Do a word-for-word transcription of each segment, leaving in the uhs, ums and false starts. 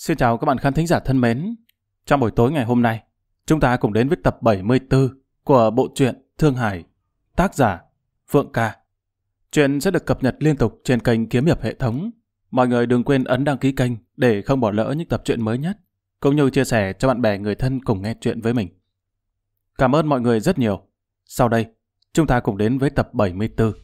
Xin chào các bạn khán thính giả thân mến. Trong buổi tối ngày hôm nay, chúng ta cùng đến với tập bảy mươi tư của bộ truyện Thương Hải, tác giả Phượng Ca. Chuyện sẽ được cập nhật liên tục trên kênh Kiếm Hiệp hệ thống. Mọi người đừng quên ấn đăng ký kênh để không bỏ lỡ những tập truyện mới nhất, cũng như chia sẻ cho bạn bè người thân cùng nghe chuyện với mình. Cảm ơn mọi người rất nhiều. Sau đây, chúng ta cùng đến với tập bảy mươi tư.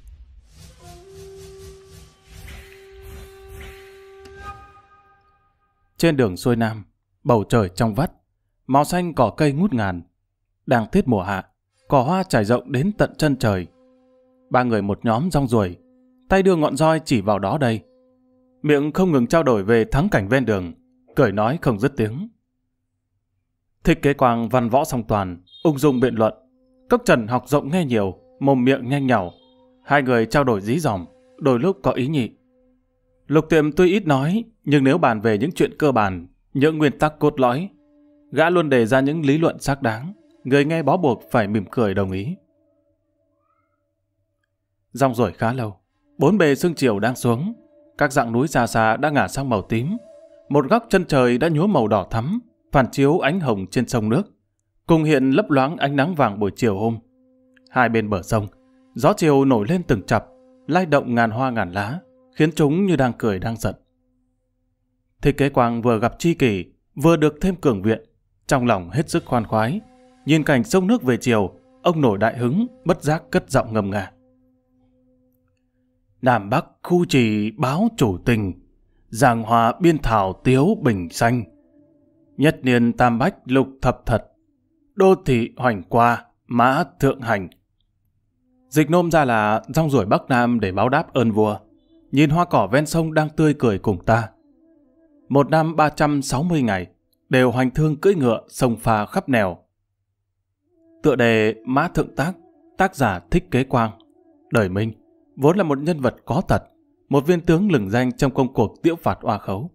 Trên đường xuôi nam, bầu trời trong vắt, màu xanh cỏ cây ngút ngàn. Đang tiết mùa hạ, cỏ hoa trải rộng đến tận chân trời. Ba người một nhóm rong ruổi, tay đưa ngọn roi chỉ vào đó đây. Miệng không ngừng trao đổi về thắng cảnh ven đường, cười nói không dứt tiếng. Thích Kế Quang văn võ song toàn, ung dung biện luận. Cốc Trần học rộng nghe nhiều, mồm miệng nhanh nhảu. Hai người trao đổi dí dỏm, đôi lúc có ý nhị. Lục Tiệm tuy ít nói, nhưng nếu bàn về những chuyện cơ bản, những nguyên tắc cốt lõi, gã luôn đề ra những lý luận xác đáng, người nghe bó buộc phải mỉm cười đồng ý. Rong ruổi khá lâu, bốn bề sương chiều đang xuống, các dặng núi xa xa đã ngả sang màu tím, một góc chân trời đã nhuốm màu đỏ thắm, phản chiếu ánh hồng trên sông nước, cùng hiện lấp loáng ánh nắng vàng buổi chiều hôm. Hai bên bờ sông, gió chiều nổi lên từng chập, lay động ngàn hoa ngàn lá, khiến chúng như đang cười đang giận. Thích Kế Quang vừa gặp tri kỷ, vừa được thêm cường viện, trong lòng hết sức khoan khoái. Nhìn cảnh sông nước về chiều, ông nổi đại hứng, bất giác cất giọng ngâm nga. Nam Bắc khu trì báo chủ tình, giang hoa biên thảo tiếu bình xanh. Nhất niên tam bách lục thập thật, đô thị hoành qua mã thượng hành. Dịch nôm ra là rong ruổi Bắc Nam để báo đáp ơn vua. Nhìn hoa cỏ ven sông đang tươi cười cùng ta. Một năm ba trăm sáu mươi ngày, đều hoành thương cưỡi ngựa sông pha khắp nẻo. Tựa đề Mã Thượng Tác, tác giả Thích Kế Quang. Đời Minh, vốn là một nhân vật có tật, một viên tướng lừng danh trong công cuộc tiễu phạt oa khấu.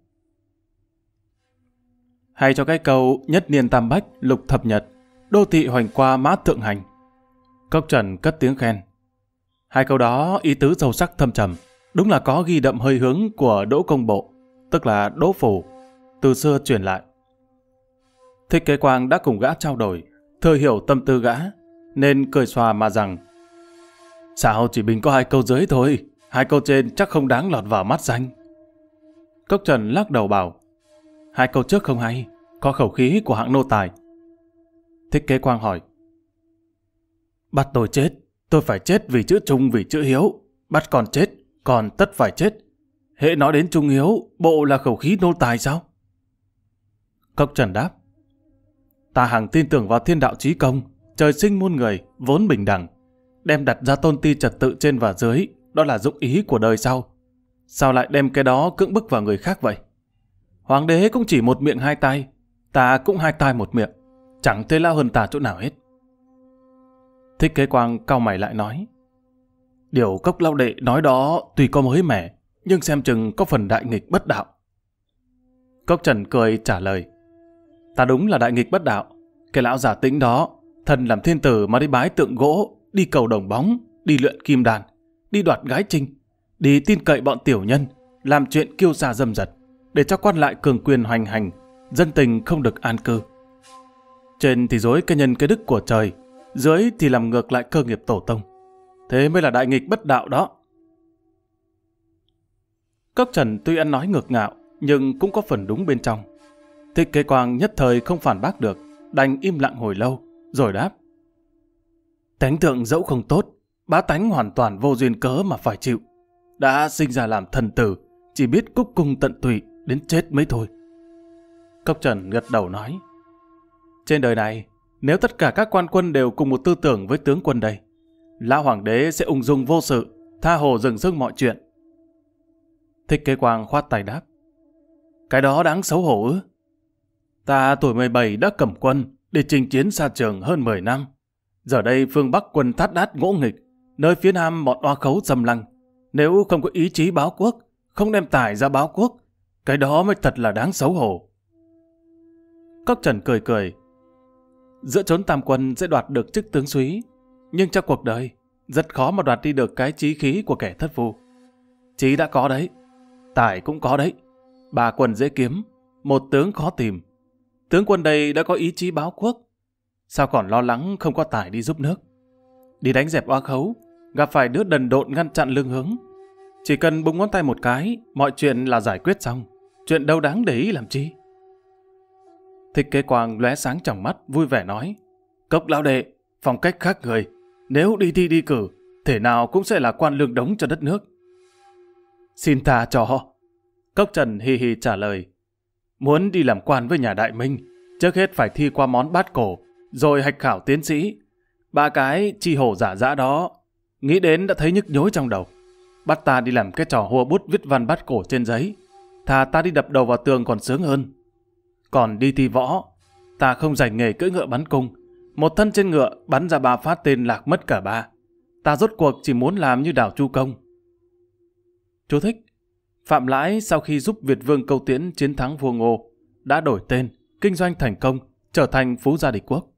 Hay cho cái câu nhất niên tam bách lục thập nhật, đô thị hoành qua mã thượng hành. Cốc Trần cất tiếng khen. Hai câu đó ý tứ sâu sắc thâm trầm, đúng là có ghi đậm hơi hướng của Đỗ Công Bộ, tức là Đỗ Phủ, từ xưa truyền lại. Thích Kế Quang đã cùng gã trao đổi, thừa hiểu tâm tư gã, nên cười xòa mà rằng: Sao chỉ bình có hai câu dưới thôi, hai câu trên chắc không đáng lọt vào mắt danh. Cốc Trần lắc đầu bảo: Hai câu trước không hay, có khẩu khí của hạng nô tài. Thích Kế Quang hỏi: Bắt tôi chết, tôi phải chết vì chữ trung vì chữ hiếu, bắt còn chết, còn tất phải chết. Hễ nói đến trung hiếu, bộ là khẩu khí nô tài sao? Cốc Trần đáp: Ta hằng tin tưởng vào thiên đạo chí công, trời sinh muôn người, vốn bình đẳng. Đem đặt ra tôn ti trật tự trên và dưới, đó là dụng ý của đời sau. Sao lại đem cái đó cưỡng bức vào người khác vậy? Hoàng đế cũng chỉ một miệng hai tai, ta cũng hai tai một miệng, chẳng thế lao hơn ta chỗ nào hết. Thích Kế Quang cau mày lại nói: Điều Cốc lão đệ nói đó tuy có mới mẻ, nhưng xem chừng có phần đại nghịch bất đạo. Cốc Trần cười trả lời: Ta đúng là đại nghịch bất đạo. Cái lão giả tĩnh đó, thần làm thiên tử mà đi bái tượng gỗ, đi cầu đồng bóng, đi luyện kim đàn, đi đoạt gái trinh, đi tin cậy bọn tiểu nhân, làm chuyện kiêu sa dâm dật, để cho quan lại cường quyền hoành hành, dân tình không được an cư. Trên thì dối cái nhân cái đức của trời, dưới thì làm ngược lại cơ nghiệp tổ tông. Thế mới là đại nghịch bất đạo đó. Cốc Trần tuy ăn nói ngược ngạo, nhưng cũng có phần đúng bên trong. Thích Kế Quang nhất thời không phản bác được, đành im lặng hồi lâu, rồi đáp: Tánh thượng dẫu không tốt, bá tánh hoàn toàn vô duyên cớ mà phải chịu. Đã sinh ra làm thần tử, chỉ biết cúc cung tận tụy, đến chết mới thôi. Cốc Trần gật đầu nói: Trên đời này, nếu tất cả các quan quân đều cùng một tư tưởng với tướng quân đây, lão hoàng đế sẽ ung dung vô sự, tha hồ dừng dưng mọi chuyện. Thích Kế Quang khoát tay đáp: Cái đó đáng xấu hổ ư? Ta tuổi mười bảy đã cầm quân để chinh chiến xa trường hơn mười năm. Giờ đây phương Bắc quân thát đát ngỗ nghịch, nơi phía Nam bọn oa khấu xâm lăng. Nếu không có ý chí báo quốc, không đem tài ra báo quốc, cái đó mới thật là đáng xấu hổ. Cốc Trần cười cười: Giữa chốn tam quân sẽ đoạt được chức tướng súy, nhưng trong cuộc đời rất khó mà đoạt đi được cái chí khí của kẻ thất phu. Chí đã có đấy, tài cũng có đấy, ba quân dễ kiếm, một tướng khó tìm. Tướng quân đây đã có ý chí báo quốc, sao còn lo lắng không có tài đi giúp nước? Đi đánh dẹp oa khấu, gặp phải đứa đần độn ngăn chặn lương hướng. Chỉ cần búng ngón tay một cái, mọi chuyện là giải quyết xong. Chuyện đâu đáng để ý làm chi? Thích Kế Quang lóe sáng trong mắt, vui vẻ nói: Cốc lão đệ, phong cách khác người. Nếu đi thi đi cử, thể nào cũng sẽ là quan lương đống cho đất nước. Xin tha cho. Cốc Trần hì hì trả lời: Muốn đi làm quan với nhà Đại Minh, trước hết phải thi qua món bát cổ, rồi hạch khảo tiến sĩ. Ba cái chi hổ giả dã đó, nghĩ đến đã thấy nhức nhối trong đầu. Bắt ta đi làm cái trò hùa bút viết văn bát cổ trên giấy, thà ta đi đập đầu vào tường còn sướng hơn. Còn đi thi võ, ta không rành nghề cưỡi ngựa bắn cung. Một thân trên ngựa bắn ra ba phát tên lạc mất cả ba. Ta rốt cuộc chỉ muốn làm như Đào Chu Công. Chú thích: Phạm Lãi sau khi giúp Việt Vương Câu Tiễn chiến thắng vua Ngô, đã đổi tên, kinh doanh thành công, trở thành phú gia địch quốc.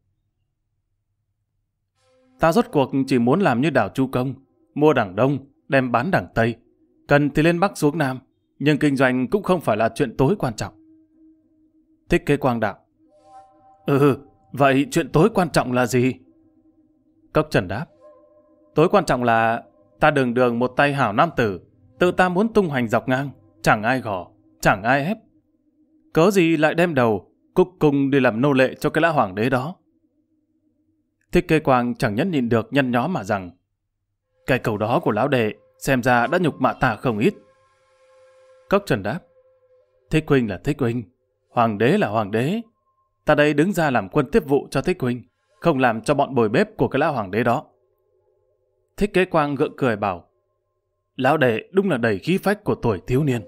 Ta rốt cuộc chỉ muốn làm như Đào Chu Công, mua đảng Đông, đem bán đảng Tây. Cần thì lên Bắc xuống Nam, nhưng kinh doanh cũng không phải là chuyện tối quan trọng. Thích Kế Quang đạo: Ừ, vậy chuyện tối quan trọng là gì? Cốc Trần đáp: Tối quan trọng là ta đường đường một tay hảo nam tử, tự ta muốn tung hoành dọc ngang, chẳng ai gò, chẳng ai ép. Cớ gì lại đem đầu, cúc cung đi làm nô lệ cho cái lã hoàng đế đó? Thích Kế Quang chẳng nhẫn nhịn được nhăn nhó mà rằng: Cái câu đó của lão đệ xem ra đã nhục mạ ta không ít. Cốc Trần đáp: Thích huynh là Thích huynh, hoàng đế là hoàng đế. Ta đây đứng ra làm quân tiếp vụ cho Thích huynh, không làm cho bọn bồi bếp của cái lão hoàng đế đó. Thích Kế Quang gượng cười bảo: Lão đệ đúng là đầy khí phách của tuổi thiếu niên.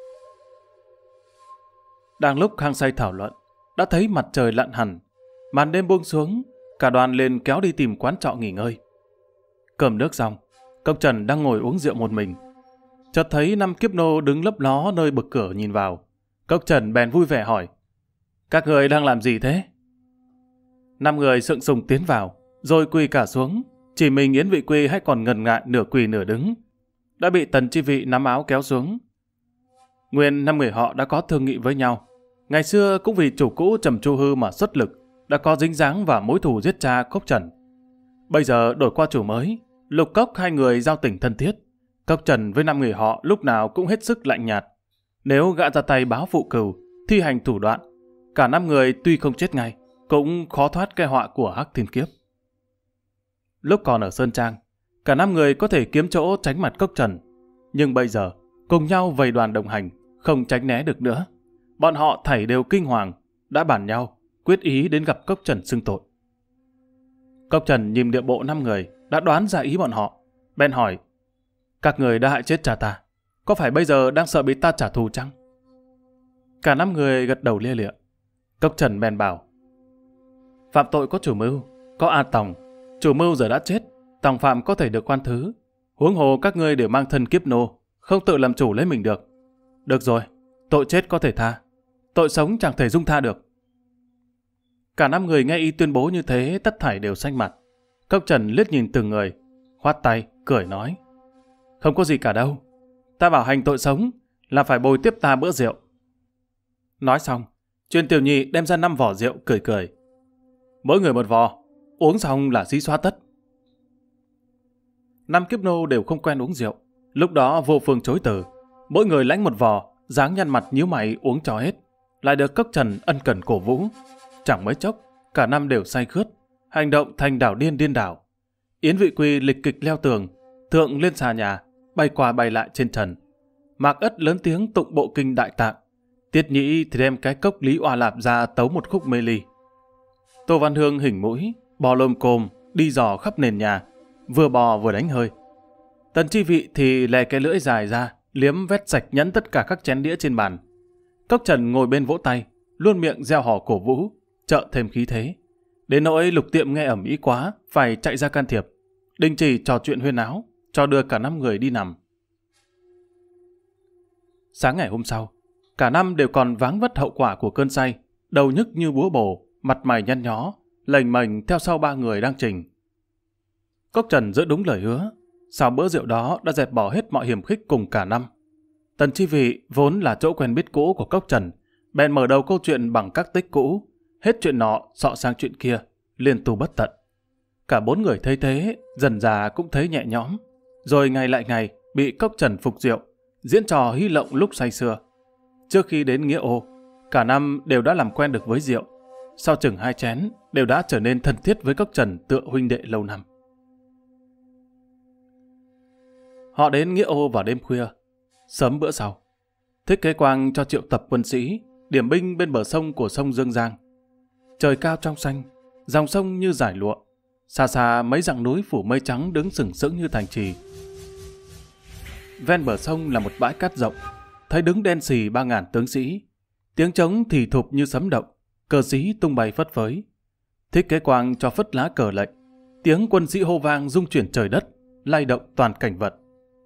Đang lúc hăng say thảo luận, đã thấy mặt trời lặn hẳn, màn đêm buông xuống, cả đoàn lên kéo đi tìm quán trọ nghỉ ngơi. Cơm nước xong, Cốc Trần đang ngồi uống rượu một mình. Chợt thấy năm kiếp nô đứng lấp ló nơi bực cửa nhìn vào. Cốc Trần bèn vui vẻ hỏi: Các người đang làm gì thế? Năm người sượng sùng tiến vào, rồi quỳ cả xuống. Chỉ mình Yến Vị Quy hay còn ngần ngại nửa quỳ nửa đứng, đã bị Tần Chi Vị nắm áo kéo xuống. Nguyên năm người họ đã có thương nghị với nhau. Ngày xưa cũng vì chủ cũ Trầm Chu Hư mà xuất lực, đã có dính dáng và mối thù giết cha Cốc Trần. Bây giờ đổi qua chủ mới, Lục Cốc hai người giao tình thân thiết. Cốc Trần với năm người họ lúc nào cũng hết sức lạnh nhạt. Nếu gã ra tay báo phụ cừu, thi hành thủ đoạn, cả năm người tuy không chết ngay, cũng khó thoát cái họa của Hắc Thiên Kiếp. Lúc còn ở Sơn Trang, cả năm người có thể kiếm chỗ tránh mặt Cốc Trần, nhưng bây giờ cùng nhau vây đoàn đồng hành, không tránh né được nữa. Bọn họ thảy đều kinh hoàng, đã bàn nhau quyết ý đến gặp Cốc Trần xưng tội. Cốc Trần nhìn điệu bộ năm người, đã đoán ra ý bọn họ, bèn hỏi: Các người đã hại chết cha ta, có phải bây giờ đang sợ bị ta trả thù chăng? Cả năm người gật đầu lia lịa. Cốc Trần bèn bảo: Phạm tội có chủ mưu, có A Tòng. Chủ mưu giờ đã chết, Tòng phạm có thể được khoan thứ. Huống hồ các ngươi đều mang thân kiếp nô, không tự làm chủ lấy mình được. Được rồi, tội chết có thể tha, tội sống chẳng thể dung tha được. Cả năm người nghe y tuyên bố như thế, tất thảy đều xanh mặt. Cốc Trần liếc nhìn từng người, khoát tay, cười nói: Không có gì cả đâu, ta bảo hành tội sống là phải bồi tiếp ta bữa rượu. Nói xong, Truyền Tiểu Nhị đem ra năm vỏ rượu, cười cười: Mỗi người một vò, uống xong là xí xóa tất. Năm kiếp nô đều không quen uống rượu, lúc đó vô phương chối từ. Mỗi người lãnh một vò, dáng nhăn mặt nhíu mày uống cho hết, lại được Cốc Trần ân cần cổ vũ. Chẳng mấy chốc, cả năm đều say khướt, hành động thành đảo điên điên đảo. Yến Vị Quy lịch kịch leo tường, thượng lên xà nhà, bay qua bay lại trên trần. Mạc Ất lớn tiếng tụng bộ kinh Đại Tạng. Tiết Nhĩ thì đem cái cốc Lý Oa Lạp ra tấu một khúc mê ly. Tô Văn Hương hỉnh mũi, bò lồm cồm, đi dò khắp nền nhà, vừa bò vừa đánh hơi. Tần Chi Vị thì lè cái lưỡi dài ra, liếm vét sạch nhẫn tất cả các chén đĩa trên bàn. Cốc Trần ngồi bên vỗ tay, luôn miệng reo hò cổ vũ, trợ thêm khí thế. Đến nỗi Lục Tiệm nghe ầm ĩ quá, phải chạy ra can thiệp, đình chỉ trò chuyện huyên áo, cho đưa cả năm người đi nằm. Sáng ngày hôm sau, cả năm đều còn váng vất hậu quả của cơn say, đầu nhức như búa bổ, mặt mày nhăn nhó, lềnh mềnh theo sau ba người đang trình. Cốc Trần giữ đúng lời hứa, sau bữa rượu đó đã dẹp bỏ hết mọi hiểm khích cùng cả năm. Tần Chi Vị vốn là chỗ quen biết cũ của Cốc Trần, bèn mở đầu câu chuyện bằng các tích cũ, hết chuyện nọ sọ sang chuyện kia, liên tu bất tận. Cả bốn người thấy thế, dần dà cũng thấy nhẹ nhõm, rồi ngày lại ngày bị Cốc Trần phục rượu, diễn trò hí lộng lúc say sưa. Trước khi đến Nghĩa Ô, cả năm đều đã làm quen được với rượu. Sau chừng hai chén, đều đã trở nên thân thiết với Cốc Trần tựa huynh đệ lâu năm. Họ đến Nghĩa Ô vào đêm khuya. Sớm bữa sau, Thích Kế Quang cho triệu tập quân sĩ điểm binh bên bờ sông của sông Dương Giang. Trời cao trong xanh, dòng sông như dải lụa, xa xa mấy dặng núi phủ mây trắng đứng sừng sững như thành trì. Ven bờ sông là một bãi cát rộng, thấy đứng đen xì ba ngàn tướng sĩ, tiếng trống thì thụp như sấm động, cờ xí tung bay phất phới. Thích Kế Quang cho phất lá cờ lệnh, tiếng quân sĩ hô vang rung chuyển trời đất, lay động toàn cảnh vật.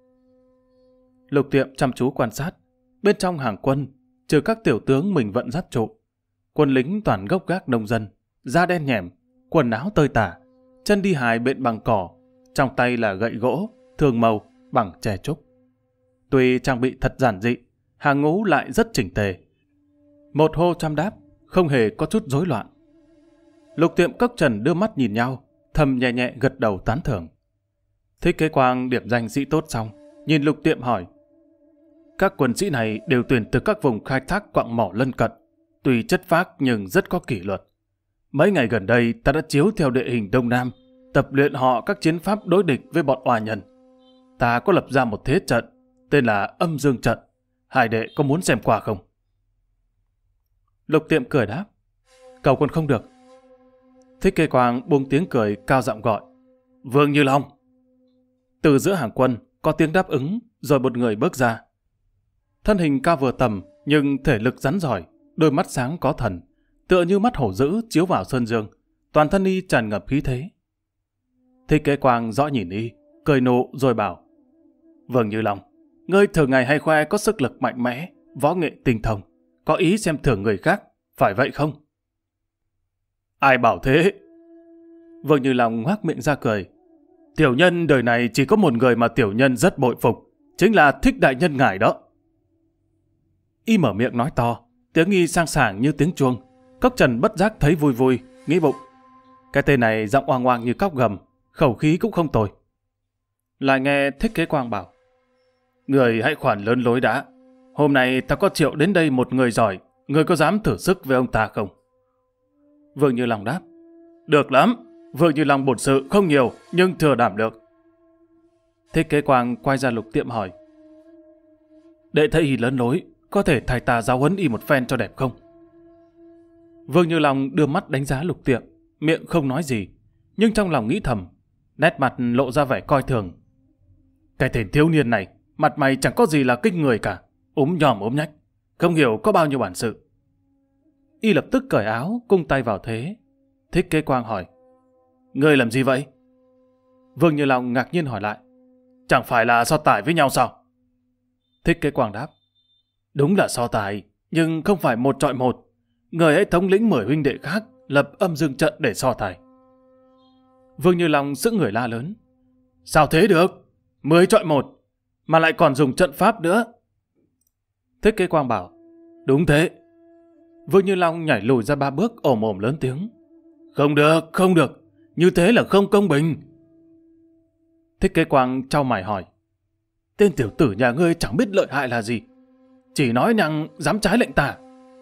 Lục Tiệm chăm chú quan sát, bên trong hàng quân, trừ các tiểu tướng mình vận dắt trụ, quân lính toàn gốc gác nông dân, da đen nhẻm, quần áo tơi tả, chân đi hài bện bằng cỏ, trong tay là gậy gỗ, thường màu, bằng tre trúc. Tuy trang bị thật giản dị, hàng ngũ lại rất chỉnh tề. Một hô trăm đáp, không hề có chút rối loạn. Lục Tiệm Cốc Trần đưa mắt nhìn nhau, thầm nhẹ nhẹ gật đầu tán thưởng. Thích Kế Quang điểm danh sĩ tốt xong, nhìn Lục Tiệm hỏi: các quân sĩ này đều tuyển từ các vùng khai thác quặng mỏ lân cận, tuy chất phác nhưng rất có kỷ luật. Mấy ngày gần đây ta đã chiếu theo địa hình Đông Nam, tập luyện họ các chiến pháp đối địch với bọn oa nhân. Ta có lập ra một thế trận, tên là Âm Dương Trận. Hai đệ có muốn xem qua không? Lục Tiệm cười đáp: cầu còn không được. Thích Kế Quang buông tiếng cười cao giọng gọi: Vương Như Long. Từ giữa hàng quân có tiếng đáp ứng, rồi một người bước ra. Thân hình cao vừa tầm, nhưng thể lực rắn giỏi, đôi mắt sáng có thần, tựa như mắt hổ dữ chiếu vào sơn dương, toàn thân y tràn ngập khí thế. Thích Kế Quang dõi nhìn y, cười nụ rồi bảo: Vương Như Long, ngươi thường ngày hay khoe có sức lực mạnh mẽ, võ nghệ tinh thông, có ý xem thường người khác, phải vậy không? Ai bảo thế? Vương Như Long ngoác miệng ra cười: tiểu nhân đời này chỉ có một người mà tiểu nhân rất bội phục, chính là Thích đại nhân ngài đó. Y mở miệng nói to, tiếng y sang sảng như tiếng chuông. Cốc Trần bất giác thấy vui vui, nghĩ bụng: cái tên này giọng oang oang như cóc gầm, khẩu khí cũng không tồi. Lại nghe Thích Kế Quang bảo: người hãy khoản lớn lối đã. Hôm nay ta có triệu đến đây một người giỏi, người có dám thử sức với ông ta không? Vương Như Long đáp: được lắm, Vương Như Long bổn sự không nhiều, nhưng thừa đảm được. Thích Kế Quang quay ra Lục Tiệm hỏi: đệ thấy y lớn lối, có thể thầy ta giáo huấn y một phen cho đẹp không? Vương Như Long đưa mắt đánh giá Lục Tiệm, miệng không nói gì, nhưng trong lòng nghĩ thầm, nét mặt lộ ra vẻ coi thường. Cái tên thiếu niên này, mặt mày chẳng có gì là kinh người cả, úm nhòm ốm nhách, không hiểu có bao nhiêu bản sự. Y lập tức cởi áo, cung tay vào thế. Thích Kế Quang hỏi: ngươi làm gì vậy? Vương Như Long ngạc nhiên hỏi lại: chẳng phải là so tài với nhau sao? Thích Kế Quang đáp: đúng là so tài, nhưng không phải một chọi một. Người hãy thống lĩnh mười huynh đệ khác, lập Âm Dương Trận để so tài. Vương Như Long sững người la lớn: sao thế được? Mười chọi một, mà lại còn dùng trận pháp nữa. Thích Kế Quang bảo: đúng thế. Vương Như Long nhảy lùi ra ba bước, ồm ồm lớn tiếng: không được, không được, như thế là không công bình. Thích Kế Quang chau mày hỏi: tên tiểu tử nhà ngươi chẳng biết lợi hại là gì, chỉ nói năng dám trái lệnh ta.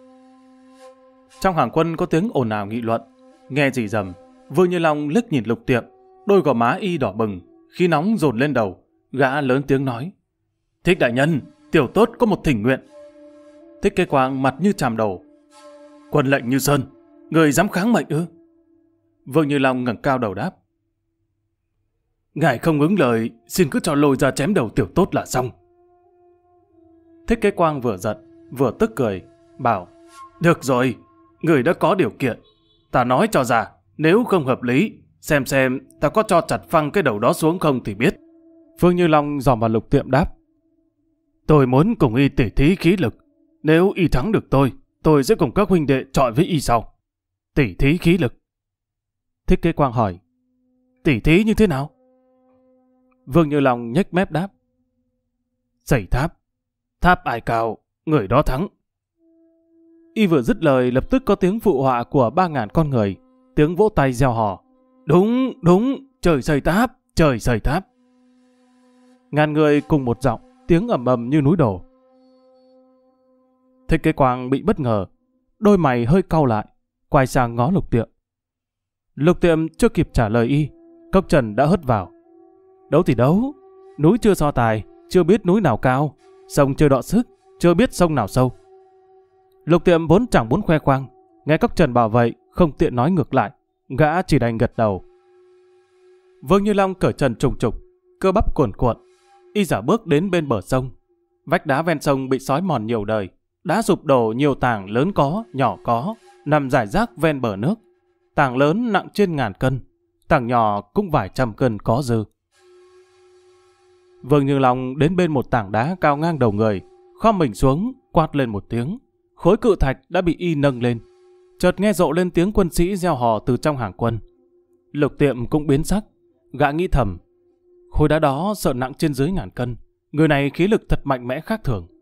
Trong hàng quân có tiếng ồn ào nghị luận, nghe rì rầm. Vương Như Long liếc nhìn Lục Tiệm, đôi gò má y đỏ bừng, khí nóng dồn lên đầu, gã lớn tiếng nói: Thích đại nhân, tiểu tốt có một thỉnh nguyện. Thích Kế Quang mặt như chàm đầu: quân lệnh như sơn, người dám kháng mệnh ư? Vương Như Long ngẩng cao đầu đáp: ngài không ứng lời, xin cứ cho lôi ra chém đầu tiểu tốt là xong. Thích Kế Quang vừa giận vừa tức cười, bảo: được rồi, người đã có điều kiện, ta nói cho ra, nếu không hợp lý, xem xem ta có cho chặt phăng cái đầu đó xuống không thì biết. Vương Như Long dòm vào Lục Tiệm đáp: tôi muốn cùng y tỉ thí khí lực, nếu y thắng được tôi, tôi sẽ cùng các huynh đệ chọi với y sau. Tỉ thí khí lực? Thích Kế Quang hỏi: tỉ thí như thế nào? Vương Như Long nhếch mép đáp: xây tháp, tháp ai cao, người đó thắng. Y vừa dứt lời lập tức có tiếng phụ họa của ba ngàn con người, tiếng vỗ tay reo hò. Đúng, đúng, trời xây tháp, trời xây tháp. Ngàn người cùng một giọng, tiếng ầm ầm như núi đổ. Thích Kế Quang bị bất ngờ, đôi mày hơi cau lại, quay sang ngó Lục Tiệm. Lục Tiệm chưa kịp trả lời y, Cốc Trần đã hất vào. Đấu thì đấu, núi chưa so tài, chưa biết núi nào cao, sông chưa đọ sức, chưa biết sông nào sâu. Lục Tiệm vốn chẳng muốn khoe khoang, nghe Cốc Trần bảo vậy không tiện nói ngược lại, gã chỉ đành gật đầu. Vương Như Long cởi trần trùng trục, cơ bắp cuồn cuộn, y giả bước đến bên bờ sông. Vách đá ven sông bị xói mòn nhiều đời, đá sụp đổ nhiều tảng lớn có, nhỏ có, nằm rải rác ven bờ nước. Tảng lớn nặng trên ngàn cân, tảng nhỏ cũng vài trăm cân có dư. Vương Như Long đến bên một tảng đá cao ngang đầu người, khom mình xuống, quát lên một tiếng. Khối cự thạch đã bị y nâng lên. Chợt nghe rộ lên tiếng quân sĩ reo hò từ trong hàng quân. Lục Tiệm cũng biến sắc, gã nghĩ thầm. Khối đá đó sợ nặng trên dưới ngàn cân, người này khí lực thật mạnh mẽ khác thường.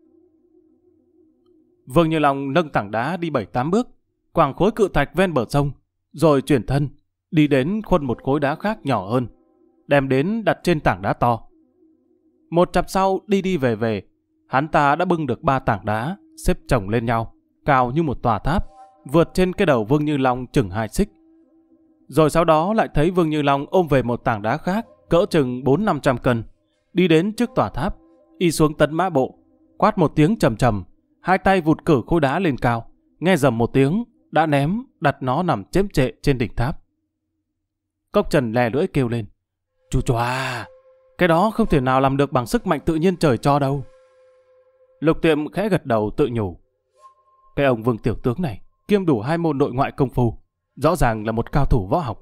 Vương Như Long nâng tảng đá đi bảy tám bước, quàng khối cự thạch ven bờ sông, rồi chuyển thân, đi đến khuân một khối đá khác nhỏ hơn, đem đến đặt trên tảng đá to. Một chặp sau đi đi về về, hắn ta đã bưng được ba tảng đá, xếp chồng lên nhau, cao như một tòa tháp, vượt trên cái đầu Vương Như Long chừng hai xích. Rồi sau đó lại thấy Vương Như Long ôm về một tảng đá khác, cỡ chừng bốn năm trăm cân, đi đến trước tòa tháp, y xuống tấn mã bộ, quát một tiếng trầm trầm, hai tay vụt cử khối đá lên cao, nghe rầm một tiếng, đã ném, đặt nó nằm chễm chệ trên đỉnh tháp. Cốc Trần lè lưỡi kêu lên, chú chòa, cái đó không thể nào làm được bằng sức mạnh tự nhiên trời cho đâu. Lục Tiệm khẽ gật đầu tự nhủ, cái ông Vương tiểu tướng này kiêm đủ hai môn nội ngoại công phu, rõ ràng là một cao thủ võ học.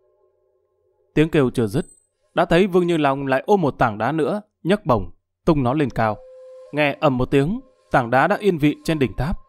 Tiếng kêu chưa dứt, đã thấy Vương Như Long lại ôm một tảng đá nữa, nhấc bổng, tung nó lên cao. Nghe ầm một tiếng, tảng đá đã yên vị trên đỉnh tháp.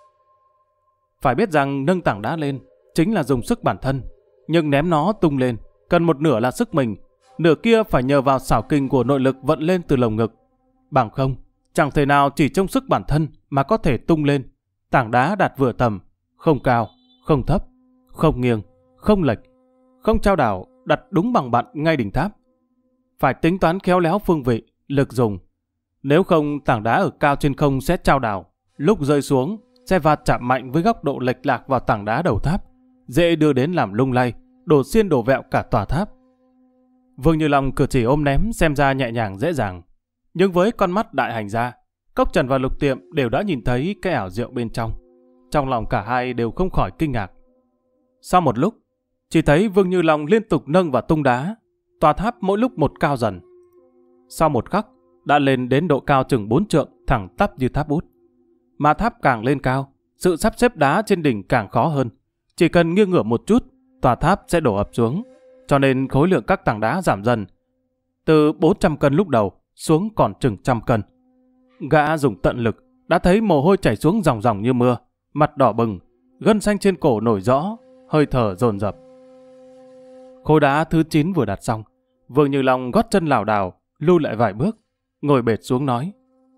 Phải biết rằng nâng tảng đá lên chính là dùng sức bản thân, nhưng ném nó tung lên cần một nửa là sức mình, nửa kia phải nhờ vào xảo kình của nội lực vận lên từ lồng ngực. Bằng không, chẳng thể nào chỉ trong sức bản thân mà có thể tung lên. Tảng đá đặt vừa tầm, không cao, không thấp, không nghiêng, không lệch, không trao đảo, đặt đúng bằng bạn ngay đỉnh tháp. Phải tính toán khéo léo phương vị, lực dùng. Nếu không, tảng đá ở cao trên không sẽ trao đảo, lúc rơi xuống sẽ va chạm mạnh với góc độ lệch lạc vào tảng đá đầu tháp, dễ đưa đến làm lung lay, đổ xiên đổ vẹo cả tòa tháp. Vương Như Long cử chỉ ôm ném xem ra nhẹ nhàng dễ dàng, nhưng với con mắt đại hành gia, Cốc Trần và Lục Tiệm đều đã nhìn thấy cái ảo diệu bên trong. Trong lòng cả hai đều không khỏi kinh ngạc. Sau một lúc, chỉ thấy Vương Như Long liên tục nâng và tung đá, tòa tháp mỗi lúc một cao dần. Sau một khắc, đã lên đến độ cao chừng bốn trượng, thẳng tắp như tháp bút. Mà tháp càng lên cao, sự sắp xếp đá trên đỉnh càng khó hơn. Chỉ cần nghiêng ngửa một chút, tòa tháp sẽ đổ ập xuống. Cho nên khối lượng các tảng đá giảm dần, từ bốn trăm cân lúc đầu xuống còn chừng trăm cân. Gã dùng tận lực, đã thấy mồ hôi chảy xuống ròng ròng như mưa, mặt đỏ bừng, gân xanh trên cổ nổi rõ, hơi thở dồn dập. Khối đá thứ chín vừa đặt xong, Vương Như Long gót chân lảo đảo, lui lại vài bước, ngồi bệt xuống nói: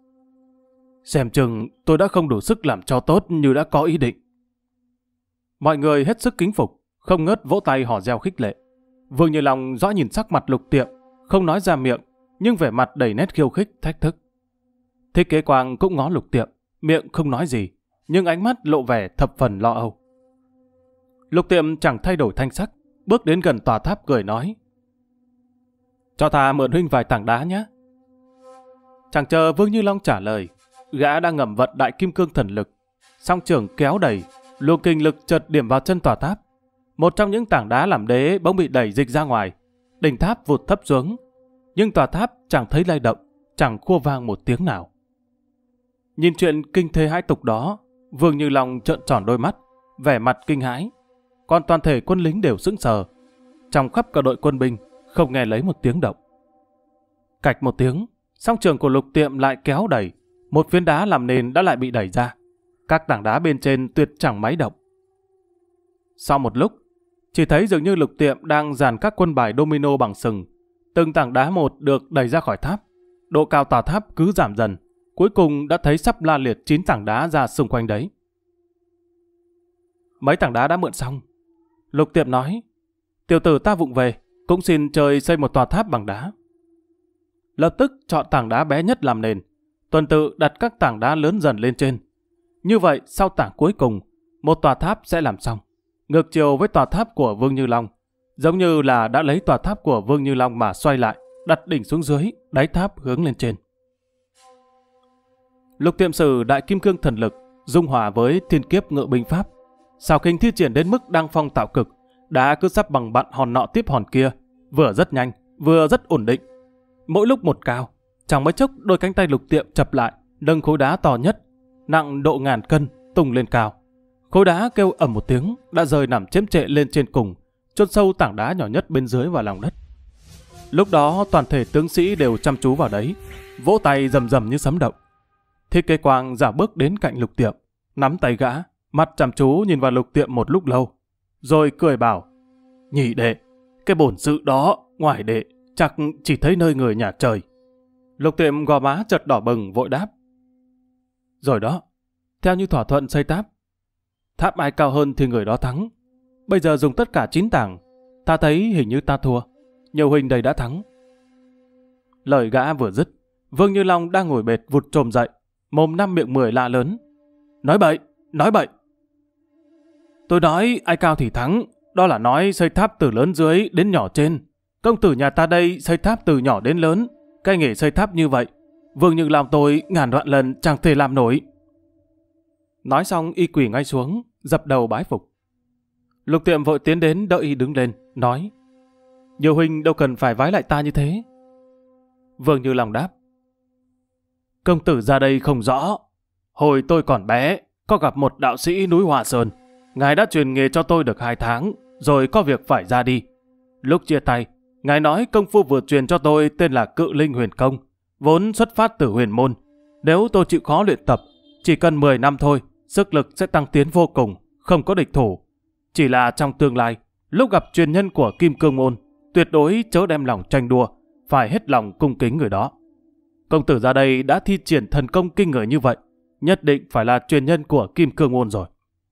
Xem chừng tôi đã không đủ sức làm cho tốt như đã có ý định. Mọi người hết sức kính phục, không ngớt vỗ tay hò reo khích lệ. Vương Như Long rõ nhìn sắc mặt Lục Tiệm, không nói ra miệng, nhưng vẻ mặt đầy nét khiêu khích, thách thức. Thích Kế Quang cũng ngó Lục Tiệm, miệng không nói gì, nhưng ánh mắt lộ vẻ thập phần lo âu. Lục Tiệm chẳng thay đổi thanh sắc, bước đến gần tòa tháp cười nói: Cho ta mượn huynh vài tảng đá nhé. Chẳng chờ Vương Như Long trả lời, gã đang ngầm vận đại kim cương thần lực, song trường kéo đẩy, luồng kinh lực chợt điểm vào chân tòa tháp. Một trong những tảng đá làm đế bỗng bị đẩy dịch ra ngoài, đỉnh tháp vụt thấp xuống, nhưng tòa tháp chẳng thấy lay động, chẳng khua vang một tiếng nào. Nhìn chuyện kinh thế hãi tục đó, Vương Như Long trợn tròn đôi mắt, vẻ mặt kinh hãi, còn toàn thể quân lính đều sững sờ. Trong khắp cả đội quân binh không nghe lấy một tiếng động. Cạch một tiếng, song trường của Lục Tiệm lại kéo đẩy, một phiến đá làm nền đã lại bị đẩy ra. Các tảng đá bên trên tuyệt chẳng máy động. Sau một lúc, chỉ thấy dường như Lục Tiệm đang dàn các quân bài domino bằng sừng. Từng tảng đá một được đẩy ra khỏi tháp. Độ cao tòa tháp cứ giảm dần. Cuối cùng đã thấy sắp la liệt chín tảng đá ra xung quanh đấy. Mấy tảng đá đã mượn xong. Lục Tiệm nói, tiểu tử ta vụng về, cũng xin trời xây một tòa tháp bằng đá. Lập tức chọn tảng đá bé nhất làm nền, tuần tự đặt các tảng đá lớn dần lên trên. Như vậy sau tảng cuối cùng, một tòa tháp sẽ làm xong, ngược chiều với tòa tháp của Vương Như Long, giống như là đã lấy tòa tháp của Vương Như Long mà xoay lại, đặt đỉnh xuống dưới, đáy tháp hướng lên trên. Lục Tiệm sử đại kim cương thần lực dung hòa với thiên kiếp ngự binh pháp, xảo kình thi triển đến mức đăng phong tạo cực, đã cứ sắp bằng bạn hòn nọ tiếp hòn kia, vừa rất nhanh, vừa rất ổn định. Mỗi lúc một cao, chẳng mấy chốc đôi cánh tay Lục Tiệm chập lại, nâng khối đá to nhất, nặng độ ngàn cân, tung lên cao. Khối đá kêu ầm một tiếng, đã rơi nằm chễm chệ lên trên cùng, chôn sâu tảng đá nhỏ nhất bên dưới vào lòng đất. Lúc đó toàn thể tướng sĩ đều chăm chú vào đấy, vỗ tay rầm rầm như sấm động. Thích Kế Quang giả bước đến cạnh Lục Tiệm, nắm tay gã, mắt chăm chú nhìn vào Lục Tiệm một lúc lâu, rồi cười bảo, nhị đệ, cái bổn sự đó, ngoài đệ, chắc chỉ thấy nơi người nhà trời. Lục Tiệm gò má chợt đỏ bừng vội đáp, rồi đó, theo như thỏa thuận xây tháp, tháp ai cao hơn thì người đó thắng. Bây giờ dùng tất cả chín tảng, ta thấy hình như ta thua, nhiều huynh đầy đã thắng. Lời gã vừa dứt, Vương Như Long đang ngồi bệt vụt trồm dậy, mồm năm miệng mười la lớn, nói bậy, nói bậy. Tôi nói ai cao thì thắng, đó là nói xây tháp từ lớn dưới đến nhỏ trên. Công tử nhà ta đây xây tháp từ nhỏ đến lớn, cái nghề xây tháp như vậy, Vương Như Long tôi ngàn vạn lần chẳng thể làm nổi. Nói xong y quỳ ngay xuống, dập đầu bái phục. Lục Tiệm vội tiến đến đỡ y đứng lên, nói, nhiều huynh đâu cần phải vái lại ta như thế. Vương Như Long đáp, công tử ra đây không rõ. Hồi tôi còn bé, có gặp một đạo sĩ núi Hòa Sơn. Ngài đã truyền nghề cho tôi được hai tháng, rồi có việc phải ra đi. Lúc chia tay, ngài nói công phu vừa truyền cho tôi tên là Cự Linh Huyền Công, vốn xuất phát từ huyền môn. Nếu tôi chịu khó luyện tập, chỉ cần mười năm thôi, sức lực sẽ tăng tiến vô cùng, không có địch thủ. Chỉ là trong tương lai, lúc gặp truyền nhân của Kim Cương Môn, tuyệt đối chớ đem lòng tranh đua, phải hết lòng cung kính người đó. Công tử ra đây đã thi triển thần công kinh người như vậy, nhất định phải là truyền nhân của Kim Cương Môn rồi.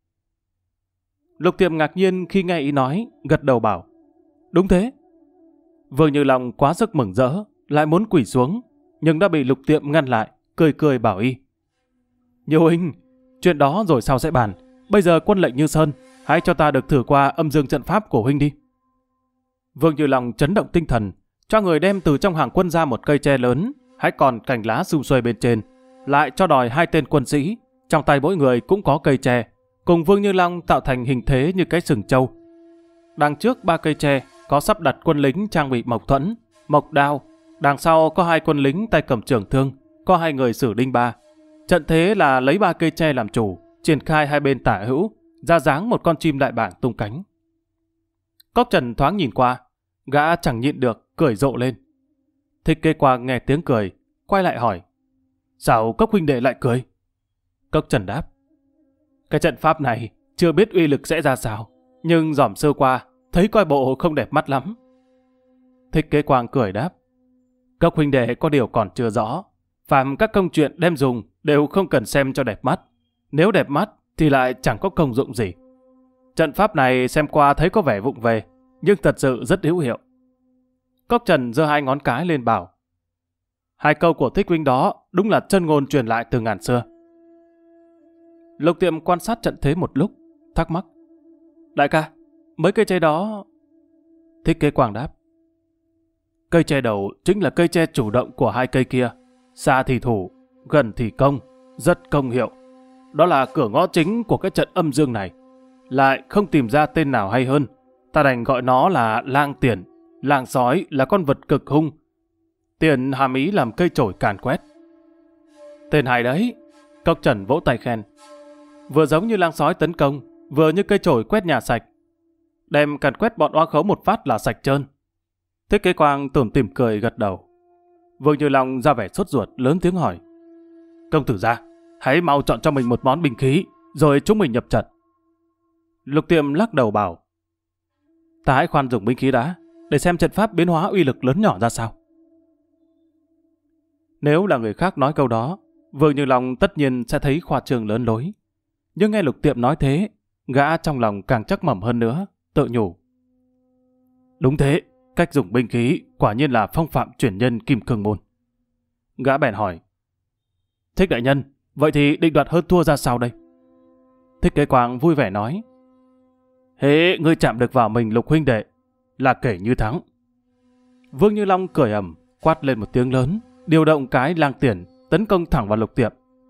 Lục Tiệm ngạc nhiên khi nghe ý nói, gật đầu bảo, đúng thế. Vương Như Long quá sức mừng rỡ, lại muốn quỳ xuống, nhưng đã bị Lục Tiệm ngăn lại, cười cười bảo y, nhiều huynh, chuyện đó rồi sau sẽ bàn. Bây giờ quân lệnh Như Sơn, hãy cho ta được thử qua âm dương trận pháp của huynh đi. Vương Như Long chấn động tinh thần, cho người đem từ trong hàng quân ra một cây tre lớn, hãy còn cành lá sum xuê bên trên, lại cho đòi hai tên quân sĩ, trong tay mỗi người cũng có cây tre, cùng Vương Như Long tạo thành hình thế như cái sừng trâu. Đằng trước ba cây tre có sắp đặt quân lính trang bị mộc thuẫn, mộc đao, đằng sau có hai quân lính tay cầm trường thương, có hai người sử đinh ba. Trận thế là lấy ba cây tre làm chủ, triển khai hai bên tả hữu, ra dáng một con chim đại bảng tung cánh. Cốc Trần thoáng nhìn qua, gã chẳng nhịn được, cười rộ lên. Thích Kế Quang nghe tiếng cười, quay lại hỏi, sao Cốc huynh đệ lại cười? Cốc Trần đáp, cái trận pháp này chưa biết uy lực sẽ ra sao, nhưng dòm sơ qua, thấy coi bộ không đẹp mắt lắm. Thích Kế Quang cười đáp, Cốc huynh đệ có điều còn chưa rõ, phàm các công chuyện đem dùng đều không cần xem cho đẹp mắt. Nếu đẹp mắt thì lại chẳng có công dụng gì. Trận pháp này xem qua thấy có vẻ vụng về, nhưng thật sự rất hữu hiệu. Cốc Trần giơ hai ngón cái lên bảo, hai câu của Thích huynh đó đúng là chân ngôn truyền lại từ ngàn xưa. Lục Tiệm quan sát trận thế một lúc, thắc mắc, đại ca, mấy cây tre đó... Thích Kế Quang đáp, cây tre đầu chính là cây tre chủ động của hai cây kia, xa thì thủ, gần thì công, rất công hiệu. Đó là cửa ngõ chính của cái trận âm dương này. Lại không tìm ra tên nào hay hơn, ta đành gọi nó là lang tiền. Lang sói là con vật cực hung. Tiền hàm ý làm cây chổi càn quét. Tên hay đấy. Cốc Trần vỗ tay khen. Vừa giống như lang sói tấn công, vừa như cây chổi quét nhà sạch. Đem càn quét bọn oa khấu một phát là sạch trơn. Thích Kế Quang tủm tỉm cười gật đầu. Vương Như Long ra vẻ sốt ruột lớn tiếng hỏi, công tử gia, hãy mau chọn cho mình một món binh khí, rồi chúng mình nhập trận. Lục Tiệm lắc đầu bảo, ta hãy khoan dùng binh khí đã, để xem trận pháp biến hóa uy lực lớn nhỏ ra sao. Nếu là người khác nói câu đó, Vương Như Long tất nhiên sẽ thấy khoa trương lớn lối. Nhưng nghe Lục Tiệm nói thế, Gã trong lòng càng chắc mẩm hơn nữa, tự nhủ. Đúng thế, cách dùng binh khí quả nhiên là phong phạm truyền nhân Kim Cương Môn. Gã bèn hỏi. Thích đại nhân, vậy thì định đoạt hơn thua ra sao đây? Thích Kế Quang vui vẻ nói. Hễ ngươi chạm được vào mình Lục huynh đệ, là kể như thắng. Vương Như Long cười ầm, quát lên một tiếng lớn, điều động cái lang tiễn tấn công thẳng vào Lục Tiệm.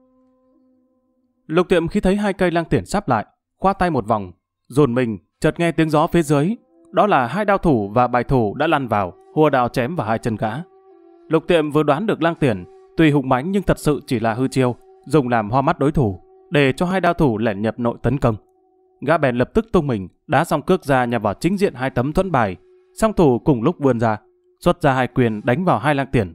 Lục Tiệm khi thấy hai cây lang tiễn sắp lại, khoa tay một vòng, dồn mình, chợt nghe tiếng gió phía dưới, đó là hai đao thủ và bài thủ đã lăn vào, hùa đao chém vào hai chân gã. Lục Tiệm vừa đoán được lang tiễn tuy hùng mãnh nhưng thật sự chỉ là hư chiêu, dùng làm hoa mắt đối thủ, để cho hai đao thủ lẻn nhập nội tấn công. Gã bèn lập tức tung mình, đá song cước ra nhằm vào chính diện hai tấm thuẫn bài, song thủ cùng lúc vươn ra, xuất ra hai quyền đánh vào hai lang tiễn.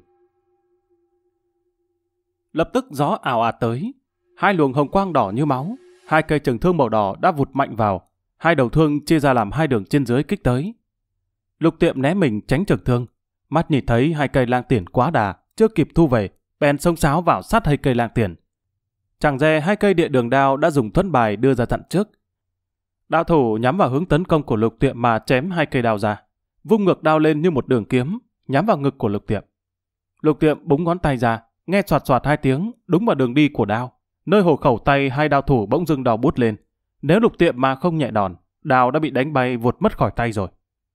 Lập tức gió ào ạt tới, hai luồng hồng quang đỏ như máu, hai cây trường thương màu đỏ đã vụt mạnh vào, hai đầu thương chia ra làm hai đường trên dưới kích tới. Lục Tiệm né mình tránh trường thương, mắt nhìn thấy hai cây lang tiễn quá đà, chưa kịp thu về, bèn xông xáo vào sát hai cây lang tiễn. Chẳng dè hai cây địa đường đao đã dùng thuẫn bài đưa ra chặn trước. Đạo thủ nhắm vào hướng tấn công của Lục Tiệm mà chém hai cây đao ra, vung ngược đao lên như một đường kiếm, nhắm vào ngực của Lục Tiệm. Lục Tiệm búng ngón tay ra, nghe xoạt xoạt hai tiếng, đúng vào đường đi của đao, nơi hộ khẩu tay hai đao thủ bỗng dưng đau bút lên. Nếu Lục Tiệm mà không nhẹ đòn, đao đã bị đánh bay vụt mất khỏi tay rồi.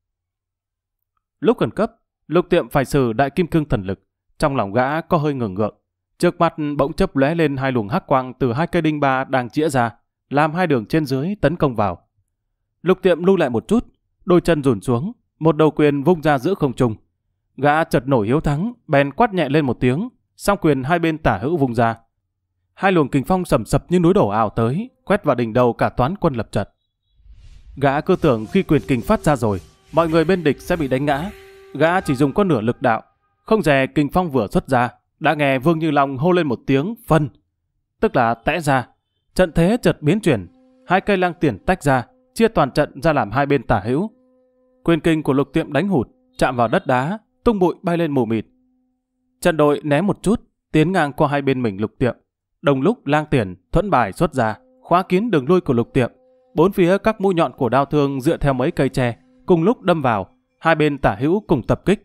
Lúc khẩn cấp, Lục Tiệm phải sử đại kim cương thần lực, trong lòng gã có hơi ngừng ngượng. Trước mặt bỗng chớp lóe lên hai luồng hắc quang từ hai cây đinh ba đang chĩa ra, làm hai đường trên dưới tấn công vào. Lục Tiệm lui lại một chút, đôi chân rủn xuống, một đầu quyền vung ra giữa không trung. Gã chợt nổi hiếu thắng, bèn quát nhẹ lên một tiếng, song quyền hai bên tả hữu vung ra. Hai luồng kình phong sầm sập như núi đổ ảo tới, quét vào đỉnh đầu cả toán quân lập trận. Gã cứ tưởng khi quyền kình phát ra rồi, mọi người bên địch sẽ bị đánh ngã. Gã chỉ dùng có nửa lực đạo, không dè kình phong vừa xuất ra, đã nghe Vương Như Long hô lên một tiếng phân, tức là tẽ ra. Trận thế chợt biến chuyển, hai cây lang tiễn tách ra, chia toàn trận ra làm hai bên tả hữu. Quyền kình của Lục Tiệm đánh hụt, chạm vào đất đá, tung bụi bay lên mù mịt. Trận đội né một chút, tiến ngang qua hai bên mình Lục Tiệm. Đồng lúc lang tiễn thuẫn bài xuất ra, khóa kín đường lui của Lục Tiệm. Bốn phía các mũi nhọn của đao thương dựa theo mấy cây tre, cùng lúc đâm vào, hai bên tả hữu cùng tập kích.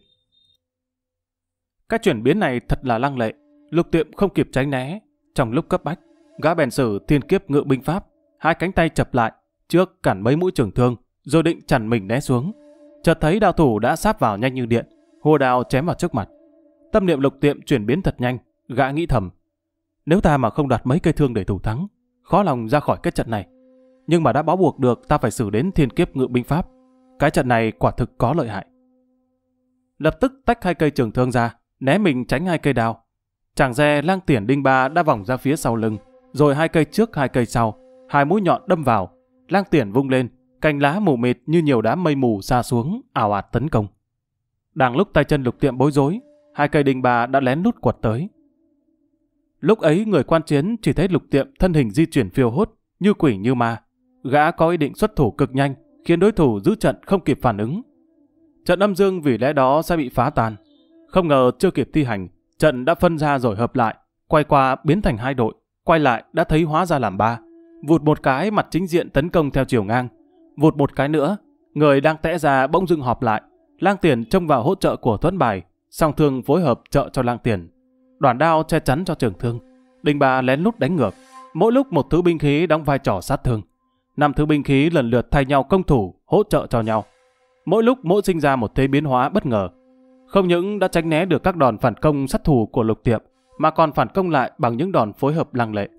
Cái chuyển biến này thật là lăng lệ, Lục Tiệm không kịp tránh né. Trong lúc cấp bách, gã bèn sử thiên kiếp ngự binh pháp, hai cánh tay chập lại, trước cản mấy mũi trường thương, rồi định chặn mình né xuống. Chợt thấy đao thủ đã sáp vào nhanh như điện, hùa đao chém vào trước mặt. Tâm niệm Lục Tiệm chuyển biến thật nhanh, gã nghĩ thầm: nếu ta mà không đoạt mấy cây thương để thủ thắng, khó lòng ra khỏi cái trận này. Nhưng mà đã bó buộc được ta phải xử đến thiên kiếp ngự binh pháp. Cái trận này quả thực có lợi hại. Lập tức tách hai cây trường thương ra, né mình tránh hai cây đao. Chẳng dè lang tiễn đinh ba đã vòng ra phía sau lưng, rồi hai cây trước hai cây sau, hai mũi nhọn đâm vào. Lang tiễn vung lên, cành lá mù mịt như nhiều đám mây mù sa xuống, ào ạt tấn công. Đang lúc tay chân Lục Tiệm bối rối, hai cây đinh ba đã lén lút quật tới. Lúc ấy người quan chiến chỉ thấy Lục Tiệm thân hình di chuyển phiêu hốt, như quỷ như ma. Gã có ý định xuất thủ cực nhanh, khiến đối thủ giữ trận không kịp phản ứng. Trận âm dương vì lẽ đó sẽ bị phá tan. Không ngờ chưa kịp thi hành, trận đã phân ra rồi hợp lại, quay qua biến thành hai đội, quay lại đã thấy hóa ra làm ba. Vụt một cái mặt chính diện tấn công theo chiều ngang, vụt một cái nữa, người đang tẽ ra bỗng dưng họp lại. Lang tiễn trông vào hỗ trợ của thuẫn bài, song thương phối hợp trợ cho lang tiễn, đoản đao che chắn cho trường thương. Đinh ba lén lút đánh ngược, mỗi lúc một thứ binh khí đóng vai trò sát thương. Năm thứ binh khí lần lượt thay nhau công thủ, hỗ trợ cho nhau. Mỗi lúc mỗi sinh ra một thế biến hóa bất ngờ. Không những đã tránh né được các đòn phản công sát thủ của Lục Tiệm, mà còn phản công lại bằng những đòn phối hợp lăng lệ.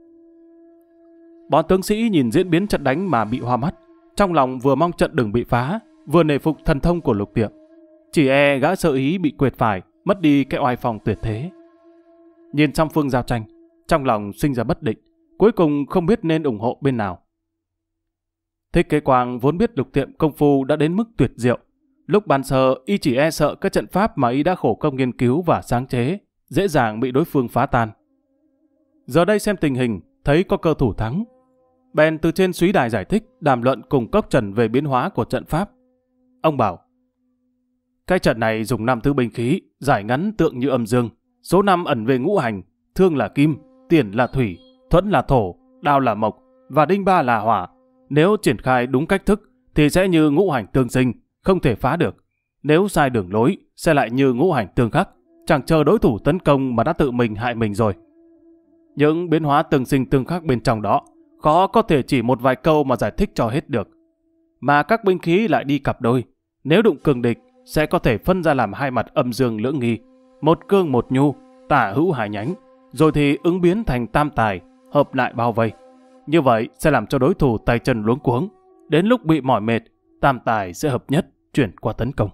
Bọn tướng sĩ nhìn diễn biến trận đánh mà bị hoa mắt, trong lòng vừa mong trận đừng bị phá, vừa nể phục thần thông của Lục Tiệm. Chỉ e gã sợ ý bị quệt phải, mất đi cái oai phong tuyệt thế. Nhìn song phương giao tranh, trong lòng sinh ra bất định, cuối cùng không biết nên ủng hộ bên nào. Thích Kế Quang vốn biết Lục Tiệm công phu đã đến mức tuyệt diệu. Lúc ban sơ, y chỉ e sợ các trận pháp mà y đã khổ công nghiên cứu và sáng chế, dễ dàng bị đối phương phá tan. Giờ đây xem tình hình, thấy có cơ thủ thắng. Bèn từ trên suý đài giải thích, đàm luận cùng Cốc Trần về biến hóa của trận pháp. Ông bảo: cái trận này dùng năm thứ binh khí, giải ngắn tượng như âm dương. Số năm ẩn về ngũ hành, thương là kim, tiền là thủy, thuẫn là thổ, đao là mộc và đinh ba là hỏa. Nếu triển khai đúng cách thức thì sẽ như ngũ hành tương sinh, không thể phá được. Nếu sai đường lối sẽ lại như ngũ hành tương khắc, chẳng chờ đối thủ tấn công mà đã tự mình hại mình rồi. Những biến hóa tương sinh tương khắc bên trong đó khó có thể chỉ một vài câu mà giải thích cho hết được. Mà các binh khí lại đi cặp đôi, nếu đụng cường địch sẽ có thể phân ra làm hai mặt âm dương lưỡng nghi, một cương một nhu, tả hữu hai nhánh, rồi thì ứng biến thành tam tài, hợp lại bao vây. Như vậy sẽ làm cho đối thủ tay chân luống cuống, đến lúc bị mỏi mệt, tam tài sẽ hợp nhất chuyển qua tấn công.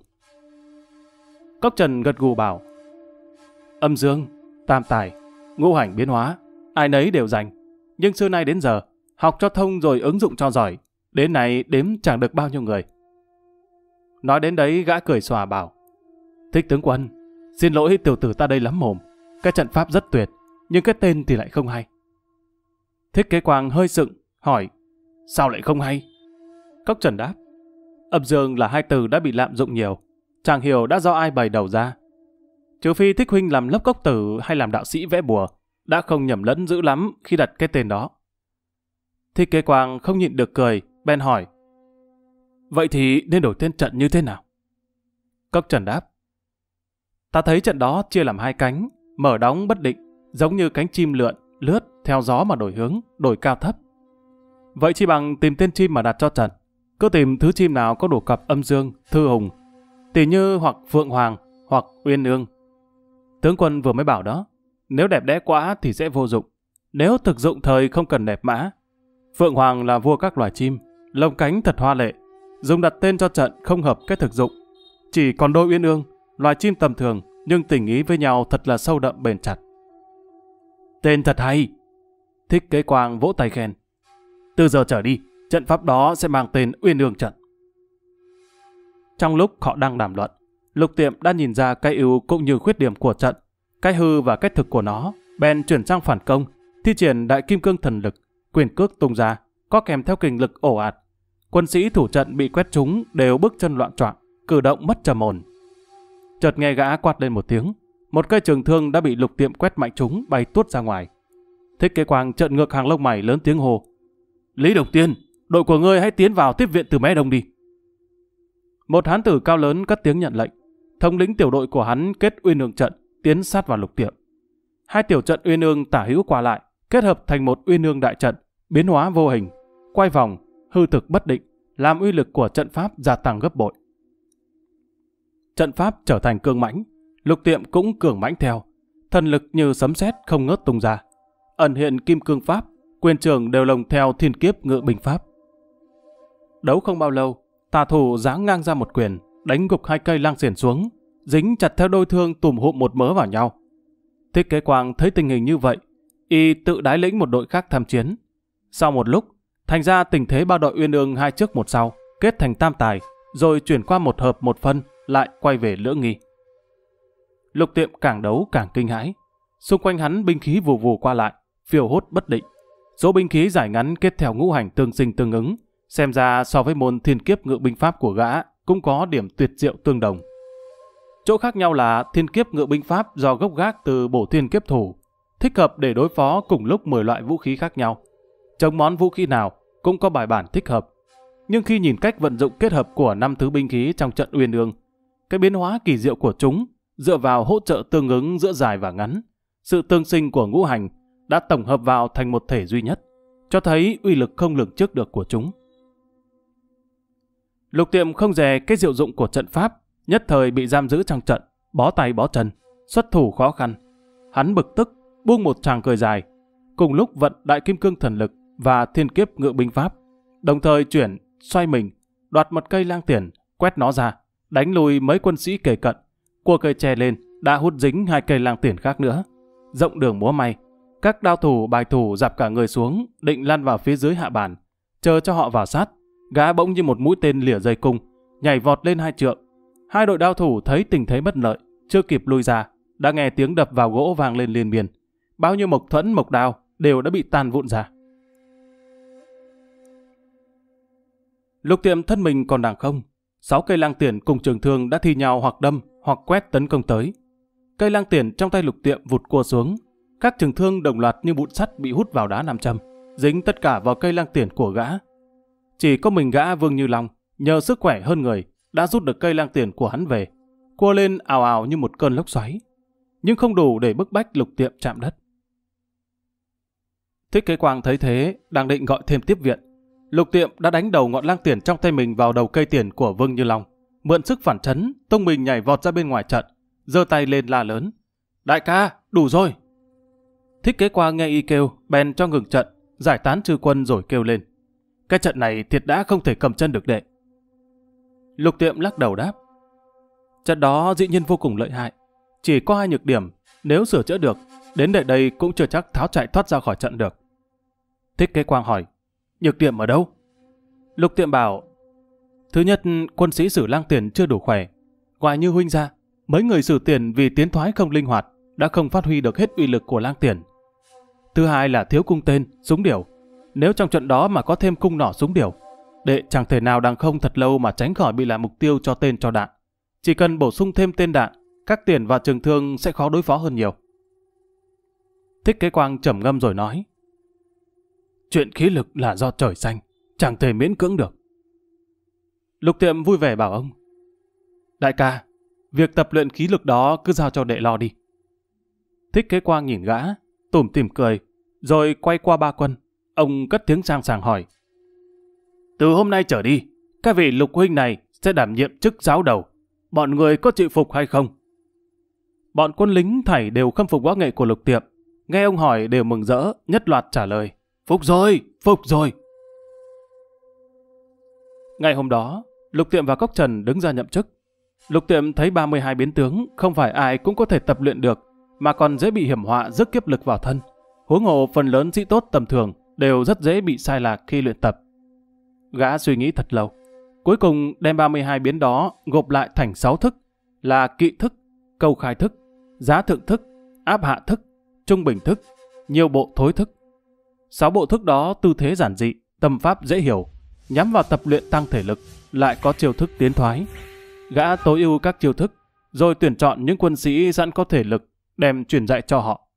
Cốc Trần gật gù bảo: âm dương, tam tài, ngũ hành biến hóa, ai nấy đều rành, nhưng xưa nay đến giờ học cho thông rồi ứng dụng cho giỏi, đến nay đếm chẳng được bao nhiêu người. Nói đến đấy, gã cười xòa bảo: Thích tướng quân, xin lỗi tiểu tử ta đây lắm mồm, cái trận pháp rất tuyệt, nhưng cái tên thì lại không hay. Thích Kế Quang hơi sựng, hỏi: sao lại không hay? Cốc Trần đáp: âm dương là hai từ đã bị lạm dụng nhiều, chẳng hiểu đã do ai bày đầu ra. Trừ phi Thích huynh làm lấp cốc tử hay làm đạo sĩ vẽ bùa, đã không nhầm lẫn dữ lắm khi đặt cái tên đó. Thích Kế Quang không nhịn được cười, bèn hỏi: vậy thì nên đổi tên trận như thế nào? Cốc Trần đáp: ta thấy trận đó chia làm hai cánh, mở đóng bất định, giống như cánh chim lượn, lướt theo gió mà đổi hướng, đổi cao thấp. Vậy chỉ bằng tìm tên chim mà đặt cho trận, cứ tìm thứ chim nào có đủ cặp âm dương, thư hùng, tỉ như hoặc Phượng Hoàng, hoặc Uyên Ương. Tướng quân vừa mới bảo đó, nếu đẹp đẽ quá thì sẽ vô dụng, nếu thực dụng thời không cần đẹp mã. Phượng Hoàng là vua các loài chim, lông cánh thật hoa lệ, dùng đặt tên cho trận không hợp cái thực dụng. Chỉ còn đôi Uyên Ương, loài chim tầm thường nhưng tình ý với nhau thật là sâu đậm bền chặt. Tên thật hay! Thích Kế Quang vỗ tay khen. Từ giờ trở đi, trận pháp đó sẽ mang tên Uyên Ương trận. Trong lúc họ đang đàm luận, Lục Tiệm đã nhìn ra cái ưu cũng như khuyết điểm của trận, cái hư và cái thực của nó, bèn chuyển sang phản công, thi triển đại kim cương thần lực, quyền cước tung ra, có kèm theo kình lực ồ ạt. Quân sĩ thủ trận bị quét trúng đều bước chân loạn choạng, cử động mất trầm ổn. Chợt nghe gã quát lên một tiếng, một cây trường thương đã bị Lục Tiệm quét mạnh trúng bay tuốt ra ngoài. Thích Kế Quang trợn ngược hàng lông mày lớn tiếng hô: Lý Độc Tiên, đội của ngươi hãy tiến vào tiếp viện từ mé đông đi. Một hán tử cao lớn cất tiếng nhận lệnh. Thống lĩnh tiểu đội của hắn kết Uyên Ương trận, tiến sát vào Lục Tiệm. Hai tiểu trận Uyên Ương tả hữu qua lại, kết hợp thành một Uyên Ương đại trận, biến hóa vô hình, quay vòng, hư thực bất định, làm uy lực của trận pháp gia tăng gấp bội. Trận pháp trở thành cương mãnh, Lục Tiệm cũng cường mãnh theo, thần lực như sấm sét không ngớt tung ra, ẩn hiện kim cương pháp, quyền trường đều lồng theo thiên kiếp ngự binh pháp. Đấu không bao lâu, tà thủ giáng ngang ra một quyền, đánh gục hai cây lang xiển xuống, dính chặt theo đôi thương tùm hụm một mớ vào nhau. Thích Kế Quang thấy tình hình như vậy, y tự đái lĩnh một đội khác tham chiến. Sau một lúc, thành ra tình thế ba đội Uyên Ương hai trước một sau, kết thành tam tài, rồi chuyển qua một hợp một phân, lại quay về lưỡng nghi. Lục Tiệm càng đấu càng kinh hãi, xung quanh hắn binh khí vù vù qua lại, phiêu hốt bất định. Số binh khí dài ngắn kết theo ngũ hành tương sinh tương ứng, xem ra so với môn thiên kiếp ngự binh pháp của gã cũng có điểm tuyệt diệu tương đồng. Chỗ khác nhau là thiên kiếp ngự binh pháp do gốc gác từ bổ thiên kiếp thủ, thích hợp để đối phó cùng lúc mười loại vũ khí khác nhau. Chống món vũ khí nào cũng có bài bản thích hợp. Nhưng khi nhìn cách vận dụng kết hợp của năm thứ binh khí trong trận Uyên Ương, cái biến hóa kỳ diệu của chúng dựa vào hỗ trợ tương ứng giữa dài và ngắn, sự tương sinh của ngũ hành đã tổng hợp vào thành một thể duy nhất, cho thấy uy lực không lường trước được của chúng. Lục Tiệm không dè cái diệu dụng của trận pháp, nhất thời bị giam giữ trong trận, bó tay bó chân, xuất thủ khó khăn. Hắn bực tức, buông một tràng cười dài, cùng lúc vận đại kim cương thần lực và thiên kiếp ngự binh pháp, đồng thời chuyển, xoay mình, đoạt một cây lang tiển, quét nó ra, đánh lùi mấy quân sĩ kề cận, cua cây tre lên, đã hút dính hai cây lang tiển khác nữa. Rộng đường múa may, các đao thủ bài thủ dạp cả người xuống, định lăn vào phía dưới hạ bàn, chờ cho họ vào sát. Gã bỗng như một mũi tên lìa dây cung, nhảy vọt lên hai trượng. Hai đội đao thủ thấy tình thế bất lợi, chưa kịp lui ra, đã nghe tiếng đập vào gỗ vang lên liên miên. Bao nhiêu mộc thuẫn mộc đao đều đã bị tan vụn ra. Lục Tiệm thân mình còn đàng không, sáu cây lang tiển cùng trường thương đã thi nhau hoặc đâm hoặc quét tấn công tới. Cây lang tiển trong tay Lục Tiệm vụt cua xuống, các trường thương đồng loạt như bụi sắt bị hút vào đá nam châm, dính tất cả vào cây lang tiển của gã. Chỉ có mình gã Vương Như Long, nhờ sức khỏe hơn người, đã rút được cây lang tiền của hắn về, cua lên ào ào như một cơn lốc xoáy, nhưng không đủ để bức bách Lục Tiệm chạm đất. Thích Kế Quang thấy thế, đang định gọi thêm tiếp viện. Lục Tiệm đã đánh đầu ngọn lang tiền trong tay mình vào đầu cây tiền của Vương Như Long, mượn sức phản chấn, tung mình nhảy vọt ra bên ngoài trận, giơ tay lên la lớn: "Đại ca, đủ rồi!" Thích Kế Quang nghe y kêu, bèn cho ngừng trận, giải tán chư quân rồi kêu lên: "Cái trận này thiệt đã không thể cầm chân được đệ." Lục Tiệm lắc đầu đáp: "Trận đó dĩ nhiên vô cùng lợi hại, chỉ có hai nhược điểm, nếu sửa chữa được, đến đệ đây cũng chưa chắc tháo chạy thoát ra khỏi trận được." Thích Kế Quang hỏi: "Nhược điểm ở đâu?" Lục Tiệm bảo: "Thứ nhất, quân sĩ sử lang tiền chưa đủ khỏe. Ngoài Như huynh ra, mấy người sử tiền vì tiến thoái không linh hoạt, đã không phát huy được hết uy lực của lang tiền. Thứ hai là thiếu cung tên, súng điểu. Nếu trong trận đó mà có thêm cung nỏ súng điểu, đệ chẳng thể nào đằng không thật lâu mà tránh khỏi bị là mục tiêu cho tên cho đạn. Chỉ cần bổ sung thêm tên đạn, các tiền và trường thương sẽ khó đối phó hơn nhiều." Thích Kế Quang trầm ngâm rồi nói: "Chuyện khí lực là do trời xanh, chẳng thể miễn cưỡng được." Lục Tiệm vui vẻ bảo ông: "Đại ca, việc tập luyện khí lực đó cứ giao cho đệ lo đi." Thích Kế Quang nhìn gã, tủm tỉm cười, rồi quay qua ba quân, ông cất tiếng sang sảng hỏi: "Từ hôm nay trở đi, các vị Lục huynh này sẽ đảm nhiệm chức giáo đầu, bọn người có chịu phục hay không?" Bọn quân lính thảy đều khâm phục võ nghệ của Lục Tiệm, nghe ông hỏi đều mừng rỡ, nhất loạt trả lời: "Phục rồi, phục rồi." Ngày hôm đó, Lục Tiệm và Cốc Trần đứng ra nhậm chức. Lục Tiệm thấy ba mươi hai biến tướng không phải ai cũng có thể tập luyện được, mà còn dễ bị hiểm họa rước kiếp lực vào thân. Huống hồ phần lớn sĩ tốt tầm thường đều rất dễ bị sai lạc khi luyện tập. Gã suy nghĩ thật lâu, cuối cùng đem ba mươi hai biến đó gộp lại thành sáu thức, là kỵ thức, câu khai thức, giá thượng thức, áp hạ thức, trung bình thức, nhiều bộ thối thức. Sáu bộ thức đó tư thế giản dị, tâm pháp dễ hiểu, nhắm vào tập luyện tăng thể lực, lại có chiêu thức tiến thoái. Gã tối ưu các chiêu thức, rồi tuyển chọn những quân sĩ sẵn có thể lực, đem truyền dạy cho họ.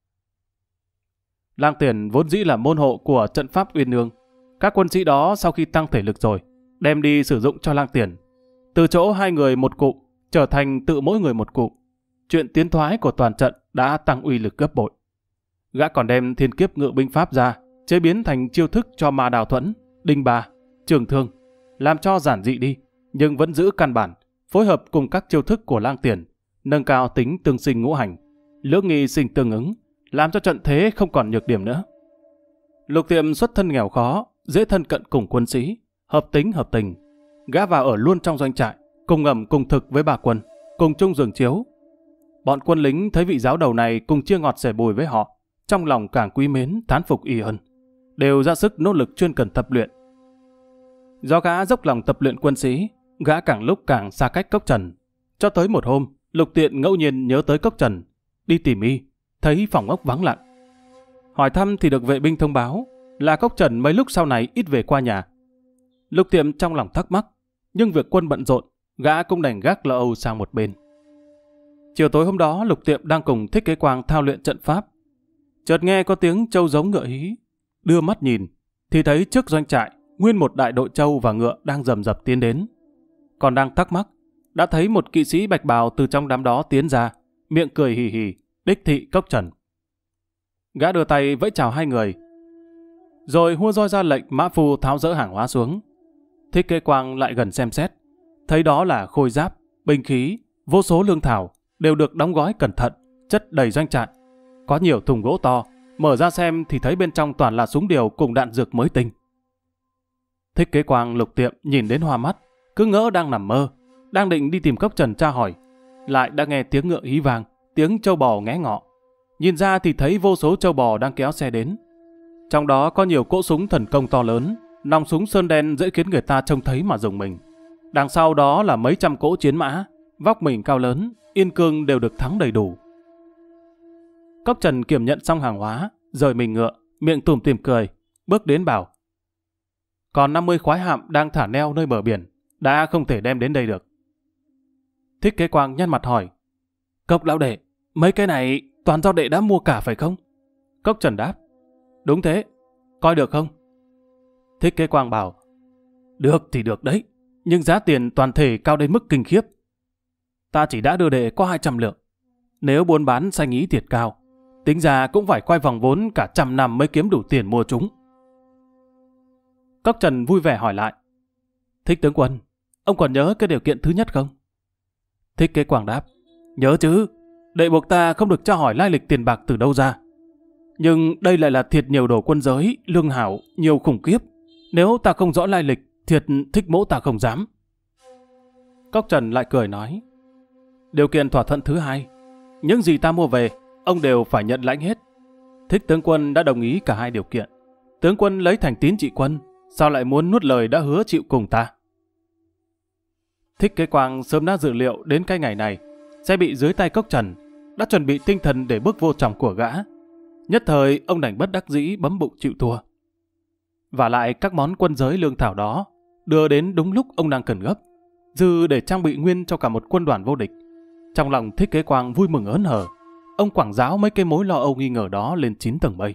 Lang tiền vốn dĩ là môn hộ của trận pháp Uyên Nương. Các quân sĩ đó sau khi tăng thể lực rồi, đem đi sử dụng cho lang tiền. Từ chỗ hai người một cụ, trở thành tự mỗi người một cụ. Chuyện tiến thoái của toàn trận đã tăng uy lực gấp bội. Gã còn đem thiên kiếp ngự binh pháp ra, chế biến thành chiêu thức cho ma đào thuẫn, đinh ba, trường thương, làm cho giản dị đi, nhưng vẫn giữ căn bản, phối hợp cùng các chiêu thức của lang tiền, nâng cao tính tương sinh ngũ hành, lưỡng nghi sinh tương ứng, làm cho trận thế không còn nhược điểm nữa. Lục Tiệm xuất thân nghèo khó, dễ thân cận cùng quân sĩ, hợp tính hợp tình. Gã vào ở luôn trong doanh trại, cùng ẩm cùng thực với bà quân, cùng chung giường chiếu. Bọn quân lính thấy vị giáo đầu này cùng chia ngọt sẻ bùi với họ, trong lòng càng quý mến, thán phục y hơn, đều ra sức nỗ lực chuyên cần tập luyện. Do gã dốc lòng tập luyện quân sĩ, gã càng lúc càng xa cách Cốc Trần. Cho tới một hôm, Lục Tiện ngẫu nhiên nhớ tới Cốc Trần, đi tìm y, thấy phòng ốc vắng lặng. Hỏi thăm thì được vệ binh thông báo là Cốc Trần mấy lúc sau này ít về qua nhà. Lục Tiệm trong lòng thắc mắc, nhưng việc quân bận rộn, gã cũng đành gác lo âu sang một bên. Chiều tối hôm đó, Lục Tiệm đang cùng Thích Kế Quang thao luyện trận pháp. Chợt nghe có tiếng trâu giống ngựa hí, đưa mắt nhìn thì thấy trước doanh trại nguyên một đại đội trâu và ngựa đang rầm rập tiến đến. Còn đang thắc mắc, đã thấy một kỵ sĩ bạch bào từ trong đám đó tiến ra, miệng cười hì hì, đích thị Cốc Trần. Gã đưa tay vẫy chào hai người, rồi hua roi ra lệnh mã phu tháo dỡ hàng hóa xuống. Thích Kế Quang lại gần xem xét, thấy đó là khôi giáp, binh khí, vô số lương thảo đều được đóng gói cẩn thận, chất đầy doanh trại. Có nhiều thùng gỗ to, mở ra xem thì thấy bên trong toàn là súng điều cùng đạn dược mới tinh. Thích Kế Quang Lục Tiệm nhìn đến hoa mắt, cứ ngỡ đang nằm mơ, đang định đi tìm Cốc Trần tra hỏi, lại đã nghe tiếng ngựa hí vang, tiếng trâu bò nghé ngọ. Nhìn ra thì thấy vô số trâu bò đang kéo xe đến. Trong đó có nhiều cỗ súng thần công to lớn, nòng súng sơn đen dễ khiến người ta trông thấy mà rùng mình. Đằng sau đó là mấy trăm cỗ chiến mã, vóc mình cao lớn, yên cương đều được thắng đầy đủ. Cốc Trần kiểm nhận xong hàng hóa, rời mình ngựa, miệng tủm tỉm cười, bước đến bảo: "Còn năm mươi khoái hạm đang thả neo nơi bờ biển, đã không thể đem đến đây được." Thích Kế Quang nhăn mặt hỏi: "Cốc lão đệ, mấy cái này toàn do đệ đã mua cả phải không?" Cốc Trần đáp: "Đúng thế, coi được không?" Thích Kế Quang bảo: Được thì được đấy, nhưng giá tiền toàn thể cao đến mức kinh khiếp. Ta chỉ đã đưa đệ có hai trăm lượng. Nếu buôn bán sanh ý thiệt cao, tính ra cũng phải quay vòng vốn cả trăm năm mới kiếm đủ tiền mua chúng. Cốc Trần vui vẻ hỏi lại. Thích tướng quân, ông còn nhớ cái điều kiện thứ nhất không? Thích Kế Quang đáp. Nhớ chứ, đệ buộc ta không được tra hỏi lai lịch tiền bạc từ đâu ra. Nhưng đây lại là thiệt nhiều đồ quân giới, lương hảo, nhiều khủng khiếp. Nếu ta không rõ lai lịch, thiệt Thích mỗ ta không dám. Cốc Trần lại cười nói. Điều kiện thỏa thuận thứ hai, những gì ta mua về, ông đều phải nhận lãnh hết. Thích tướng quân đã đồng ý cả hai điều kiện. Tướng quân lấy thành tín trị quân, sao lại muốn nuốt lời đã hứa chịu cùng ta? Thích Kế Quang sớm đã dự liệu đến cái ngày này sẽ bị dưới tay Cốc Trần, đã chuẩn bị tinh thần để bước vô trọng của gã. Nhất thời ông đành bất đắc dĩ bấm bụng chịu thua. Và lại các món quân giới lương thảo đó đưa đến đúng lúc ông đang cần gấp, dư để trang bị nguyên cho cả một quân đoàn vô địch. Trong lòng Thích Kế Quang vui mừng ớn hở, ông quảng giáo mấy cái mối lo âu nghi ngờ đó lên chín tầng mây.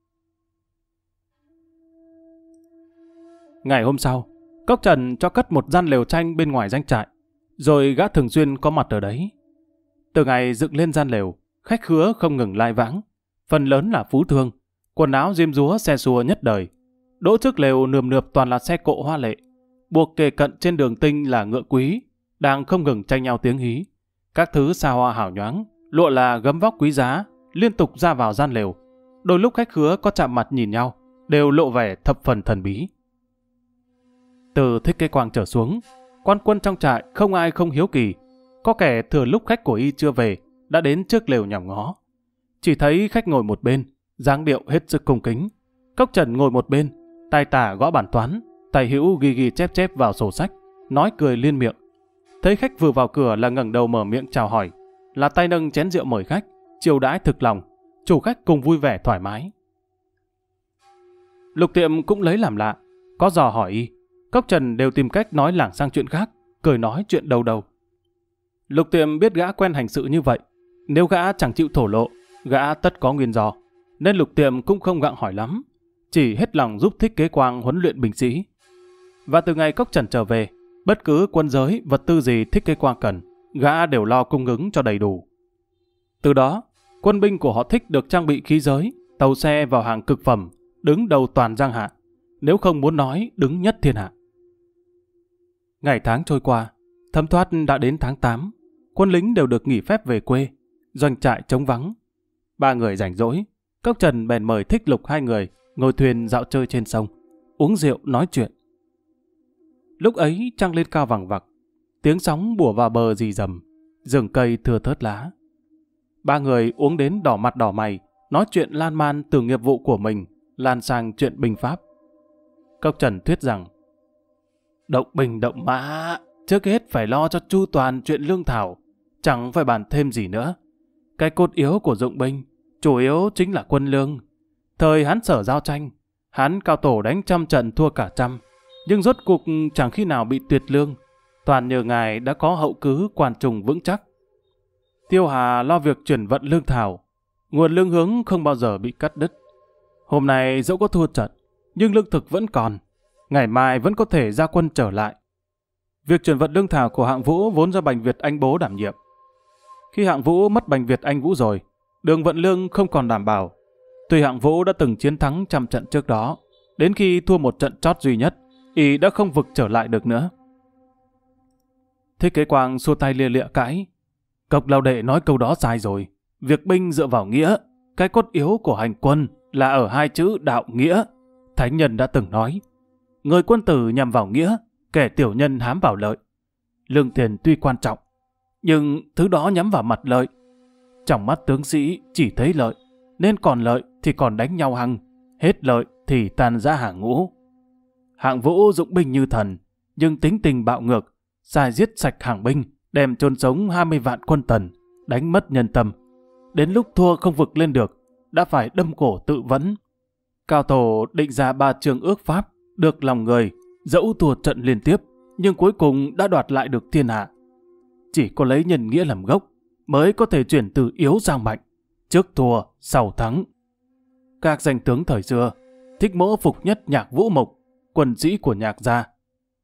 Ngày hôm sau, Cốc Trần cho cất một gian lều tranh bên ngoài doanh trại, rồi gã thường xuyên có mặt ở đấy. Từ ngày dựng lên gian lều, khách khứa không ngừng lai vãng, phần lớn là phú thương, quần áo diêm dúa xe xua nhất đời. Đỗ trước lều nườm nượp toàn là xe cộ hoa lệ, buộc kề cận trên đường tinh là ngựa quý, đang không ngừng tranh nhau tiếng hí. Các thứ xa hoa hảo nhoáng, lụa là gấm vóc quý giá, liên tục ra vào gian lều. Đôi lúc khách khứa có chạm mặt nhìn nhau, đều lộ vẻ thập phần thần bí. Từ Thích Kế Quang trở xuống, quan quân trong trại không ai không hiếu kỳ. Có kẻ thừa lúc khách của y chưa về, đã đến trước lều nhòm ngó. Chỉ thấy khách ngồi một bên, dáng điệu hết sức cung kính. Cốc Trần ngồi một bên, tay tả gõ bản toán, tay hữu ghi ghi chép chép vào sổ sách, nói cười liên miệng. Thấy khách vừa vào cửa là ngẩng đầu mở miệng chào hỏi, là tay nâng chén rượu mời khách, chiêu đãi thực lòng, chủ khách cùng vui vẻ thoải mái. Lục Tiệm cũng lấy làm lạ, có dò hỏi y, Cốc Trần đều tìm cách nói lảng sang chuyện khác, cười nói chuyện đầu đầu. Lục Tiệm biết gã quen hành sự như vậy, nếu gã chẳng chịu thổ lộ, gã tất có nguyên do, nên Lục Tiệm cũng không gặng hỏi lắm, chỉ hết lòng giúp Thích Kế Quang huấn luyện binh sĩ. Và từ ngày Cốc Trần trở về, bất cứ quân giới, vật tư gì Thích Kế Quang cần, gã đều lo cung ứng cho đầy đủ. Từ đó, quân binh của họ Thích được trang bị khí giới, tàu xe vào hàng cực phẩm, đứng đầu toàn Giang Hạ, nếu không muốn nói đứng nhất thiên hạ. Ngày tháng trôi qua, thấm thoát đã đến tháng tám, quân lính đều được nghỉ phép về quê, doanh trại trống vắng. Ba người rảnh rỗi, Cốc Trần bèn mời Thích Lục hai người ngồi thuyền dạo chơi trên sông, uống rượu nói chuyện. Lúc ấy trăng lên cao vằng vặc, tiếng sóng bủa vào bờ rì rầm, rừng cây thưa thớt lá. Ba người uống đến đỏ mặt đỏ mày, nói chuyện lan man từ nghiệp vụ của mình, lan sang chuyện binh pháp. Cốc Trần thuyết rằng, động binh động mã, trước hết phải lo cho chu toàn chuyện lương thảo, chẳng phải bàn thêm gì nữa. Cái cốt yếu của dụng binh, chủ yếu chính là quân lương. Thời Hán Sở giao tranh, Hán Cao Tổ đánh trăm trận thua cả trăm, nhưng rốt cuộc chẳng khi nào bị tuyệt lương, toàn nhờ ngài đã có hậu cứ quan trùng vững chắc. Tiêu Hà lo việc chuyển vận lương thảo, nguồn lương hướng không bao giờ bị cắt đứt. Hôm nay dẫu có thua trận, nhưng lương thực vẫn còn, ngày mai vẫn có thể ra quân trở lại. Việc chuyển vận lương thảo của Hạng Vũ vốn do Bành Việt Anh bố đảm nhiệm. Khi Hạng Vũ mất Bành Việt Anh Vũ rồi, đường vận lương không còn đảm bảo. Tuy Hạng Vũ đã từng chiến thắng trăm trận trước đó, đến khi thua một trận chót duy nhất, y đã không vực trở lại được nữa. Thích Kế Quang xua tay lia lịa cãi. Cốc Lão đệ nói câu đó sai rồi. Việc binh dựa vào nghĩa, cái cốt yếu của hành quân là ở hai chữ đạo nghĩa. Thánh nhân đã từng nói, người quân tử nhằm vào nghĩa, kẻ tiểu nhân hám vào lợi. Lương tiền tuy quan trọng, nhưng thứ đó nhắm vào mặt lợi. Trong mắt tướng sĩ chỉ thấy lợi, nên còn lợi thì còn đánh nhau hăng, hết lợi thì tan ra hàng ngũ. Hạng Vũ dụng binh như thần, nhưng tính tình bạo ngược, sai giết sạch hàng binh, đem chôn sống hai mươi vạn quân Tần, đánh mất nhân tâm. Đến lúc thua không vực lên được, đã phải đâm cổ tự vẫn. Cao Tổ định ra ba chương ước pháp, được lòng người, dẫu thua trận liên tiếp, nhưng cuối cùng đã đoạt lại được thiên hạ. Chỉ có lấy nhân nghĩa làm gốc, mới có thể chuyển từ yếu sang mạnh, trước thua, sau thắng. Các danh tướng thời xưa, Thích Mỗ phục nhất Nhạc Vũ Mục, quân sĩ của Nhạc gia.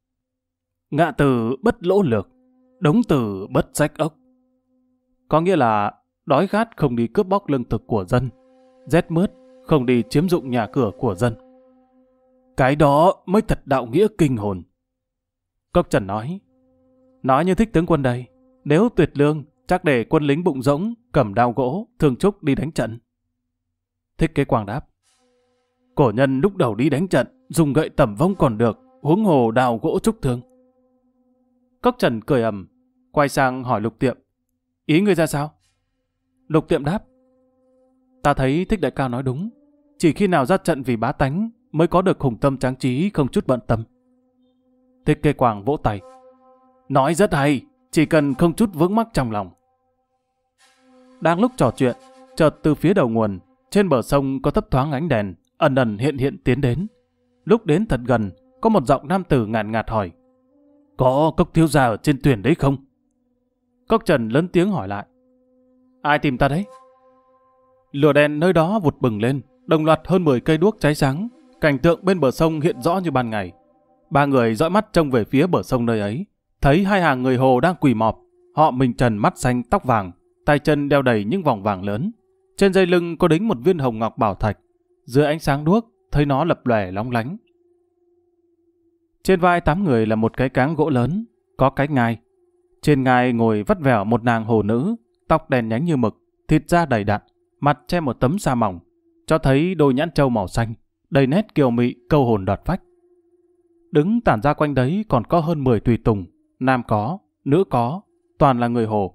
Ngạ từ bất lỗ lược, đống từ bất rách ốc. Có nghĩa là đói khát không đi cướp bóc lương thực của dân, rét mướt không đi chiếm dụng nhà cửa của dân. Cái đó mới thật đạo nghĩa kinh hồn. Cốc Trần nói, nói như Thích tướng quân đây, nếu tuyệt lương, chắc để quân lính bụng rỗng, cầm đao gỗ, thương trúc đi đánh trận. Thích Kế Quang đáp, cổ nhân lúc đầu đi đánh trận, dùng gậy tẩm vong còn được, huống hồ đào gỗ trúc thương. Cốc Trần cười ầm, quay sang hỏi Lục Tiệm, ý ngươi ra sao? Lục Tiệm đáp, ta thấy Thích đại ca nói đúng, chỉ khi nào ra trận vì bá tánh mới có được hùng tâm tráng trí không chút bận tâm. Thích Kế Quang vỗ tay, nói rất hay, chỉ cần không chút vướng mắc trong lòng. Đang lúc trò chuyện, chợt từ phía đầu nguồn, trên bờ sông có thấp thoáng ánh đèn, ẩn ẩn hiện hiện tiến đến. Lúc đến thật gần, có một giọng nam tử ngàn ngạt hỏi, có Cốc thiếu gia ở trên thuyền đấy không? Cốc Trần lớn tiếng hỏi lại, ai tìm ta đấy? Lửa đèn nơi đó vụt bừng lên, đồng loạt hơn mười cây đuốc cháy sáng, cảnh tượng bên bờ sông hiện rõ như ban ngày. Ba người dõi mắt trông về phía bờ sông nơi ấy, thấy hai hàng người Hồ đang quỳ mọp, họ mình trần mắt xanh tóc vàng, tay chân đeo đầy những vòng vàng lớn. Trên dây lưng có đính một viên hồng ngọc bảo thạch, dưới ánh sáng đuốc thấy nó lập lòe lóng lánh. Trên vai tám người là một cái cáng gỗ lớn, có cái ngai. Trên ngai ngồi vắt vẻo một nàng hồ nữ, tóc đen nhánh như mực, thịt da đầy đặn, mặt che một tấm sa mỏng, cho thấy đôi nhãn trâu màu xanh, đầy nét kiều mị câu hồn đoạt phách. Đứng tản ra quanh đấy còn có hơn mười tùy tùng, nam có, nữ có, toàn là người Hồ.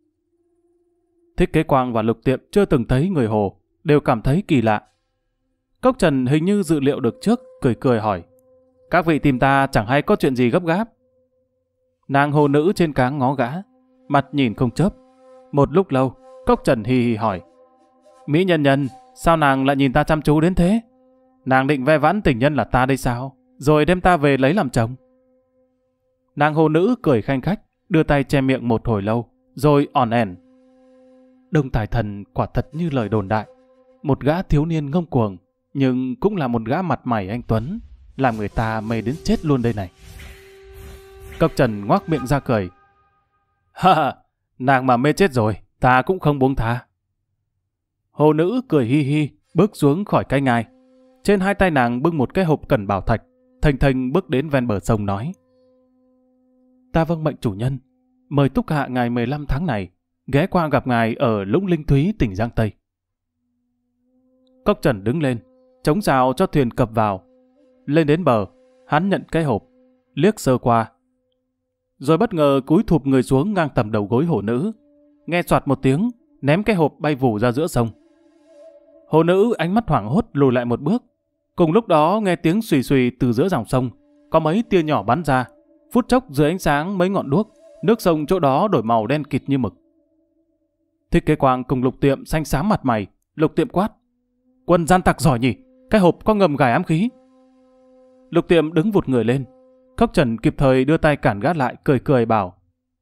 Thích Kế Quang và Lục Tiệm chưa từng thấy người Hồ, đều cảm thấy kỳ lạ. Cốc Trần hình như dự liệu được trước, cười cười hỏi, các vị tìm ta chẳng hay có chuyện gì gấp gáp? Nàng hồ nữ trên cáng ngó gã, mặt nhìn không chớp. Một lúc lâu, Cốc Trần hì hì hỏi, Mỹ nhân nhân, sao nàng lại nhìn ta chăm chú đến thế? Nàng định ve vãn tình nhân là ta đây sao? Rồi đem ta về lấy làm chồng? Nàng hồ nữ cười khanh khách, đưa tay che miệng một hồi lâu, rồi ỏn ẻn. Đông Tài Thần quả thật như lời đồn đại, một gã thiếu niên ngông cuồng, nhưng cũng là một gã mặt mày anh tuấn, làm người ta mê đến chết luôn đây này. Cốc Trần ngoác miệng ra cười, ha ha, nàng mà mê chết rồi, ta cũng không buông tha. Hồ nữ cười hi hi, bước xuống khỏi cái ngai. Trên hai tay nàng bưng một cái hộp cẩn bảo thạch, thình thình bước đến ven bờ sông nói, ta vâng mệnh chủ nhân, mời Túc Hạ ngày mười lăm tháng này ghé qua gặp ngài ở Lũng Linh Thúy, tỉnh Giang Tây. Cốc Trần đứng lên, chống rào cho thuyền cập vào. Lên đến bờ, hắn nhận cái hộp, liếc sơ qua, rồi bất ngờ cúi thụp người xuống ngang tầm đầu gối hồ nữ, nghe soạt một tiếng, ném cái hộp bay vù ra giữa sông. Hồ nữ ánh mắt hoảng hốt lùi lại một bước. Cùng lúc đó nghe tiếng xùy xùy từ giữa dòng sông, có mấy tia nhỏ bắn ra, phút chốc dưới ánh sáng mấy ngọn đuốc, nước sông chỗ đó đổi màu đen kịt như mực. Thích Kế Quang cùng Lục Tiệm xanh xám mặt mày. Lục Tiệm quát, quân gian tặc giỏi nhỉ, cái hộp có ngầm gài ám khí. Lục Tiệm đứng vụt người lên. Cốc Trần kịp thời đưa tay cản gác lại, cười cười bảo,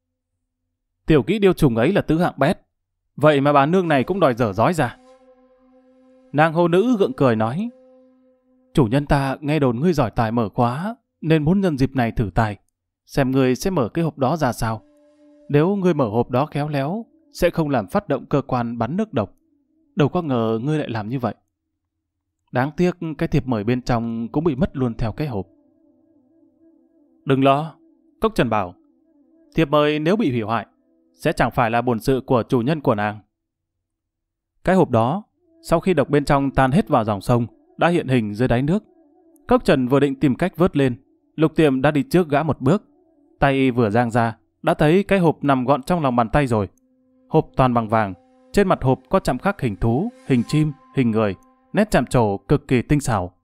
tiểu kỹ điêu trùng ấy là tứ hạng bét, vậy mà bà nương này cũng đòi dở dói ra. Nàng hồ nữ gượng cười nói, chủ nhân ta nghe đồn ngươi giỏi tài mở khóa, nên muốn nhân dịp này thử tài, xem ngươi sẽ mở cái hộp đó ra sao. Nếu ngươi mở hộp đó khéo léo, sẽ không làm phát động cơ quan bắn nước độc. Đâu có ngờ ngươi lại làm như vậy. Đáng tiếc cái thiệp mời bên trong cũng bị mất luôn theo cái hộp. Đừng lo, Cốc Trần bảo, thiệp mời nếu bị hủy hoại, sẽ chẳng phải là bổn sự của chủ nhân của nàng. Cái hộp đó, sau khi độc bên trong tan hết vào dòng sông, đã hiện hình dưới đáy nước. Cốc Trần vừa định tìm cách vớt lên, Lục Tiệm đã đi trước gã một bước. Tay vừa giang ra, đã thấy cái hộp nằm gọn trong lòng bàn tay rồi. Hộp toàn bằng vàng, trên mặt hộp có chạm khắc hình thú, hình chim, hình người, nét chạm trổ cực kỳ tinh xảo.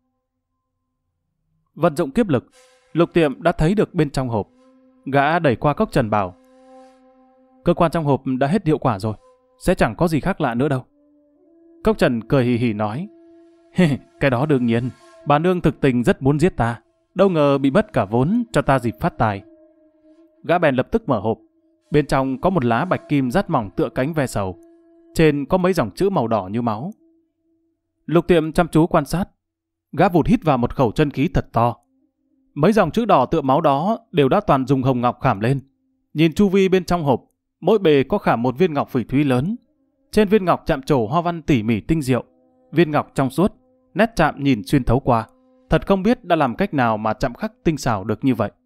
Vận dụng kiếp lực, Lục Tiệm đã thấy được bên trong hộp. Gã đẩy qua Cốc Trần bảo, cơ quan trong hộp đã hết hiệu quả rồi, sẽ chẳng có gì khác lạ nữa đâu. Cốc Trần cười hì hì nói, cái đó đương nhiên, bà nương thực tình rất muốn giết ta, đâu ngờ bị mất cả vốn cho ta dịp phát tài. Gã bèn lập tức mở hộp. Bên trong có một lá bạch kim rát mỏng tựa cánh ve sầu, trên có mấy dòng chữ màu đỏ như máu. Lục Tiệm chăm chú quan sát. Gã vụt hít vào một khẩu chân khí thật to. Mấy dòng chữ đỏ tựa máu đó đều đã toàn dùng hồng ngọc khảm lên. Nhìn chu vi bên trong hộp, mỗi bề có khảm một viên ngọc phỉ thúy lớn. Trên viên ngọc chạm trổ hoa văn tỉ mỉ tinh diệu, viên ngọc trong suốt, nét chạm nhìn xuyên thấu qua. Thật không biết đã làm cách nào mà chạm khắc tinh xảo được như vậy.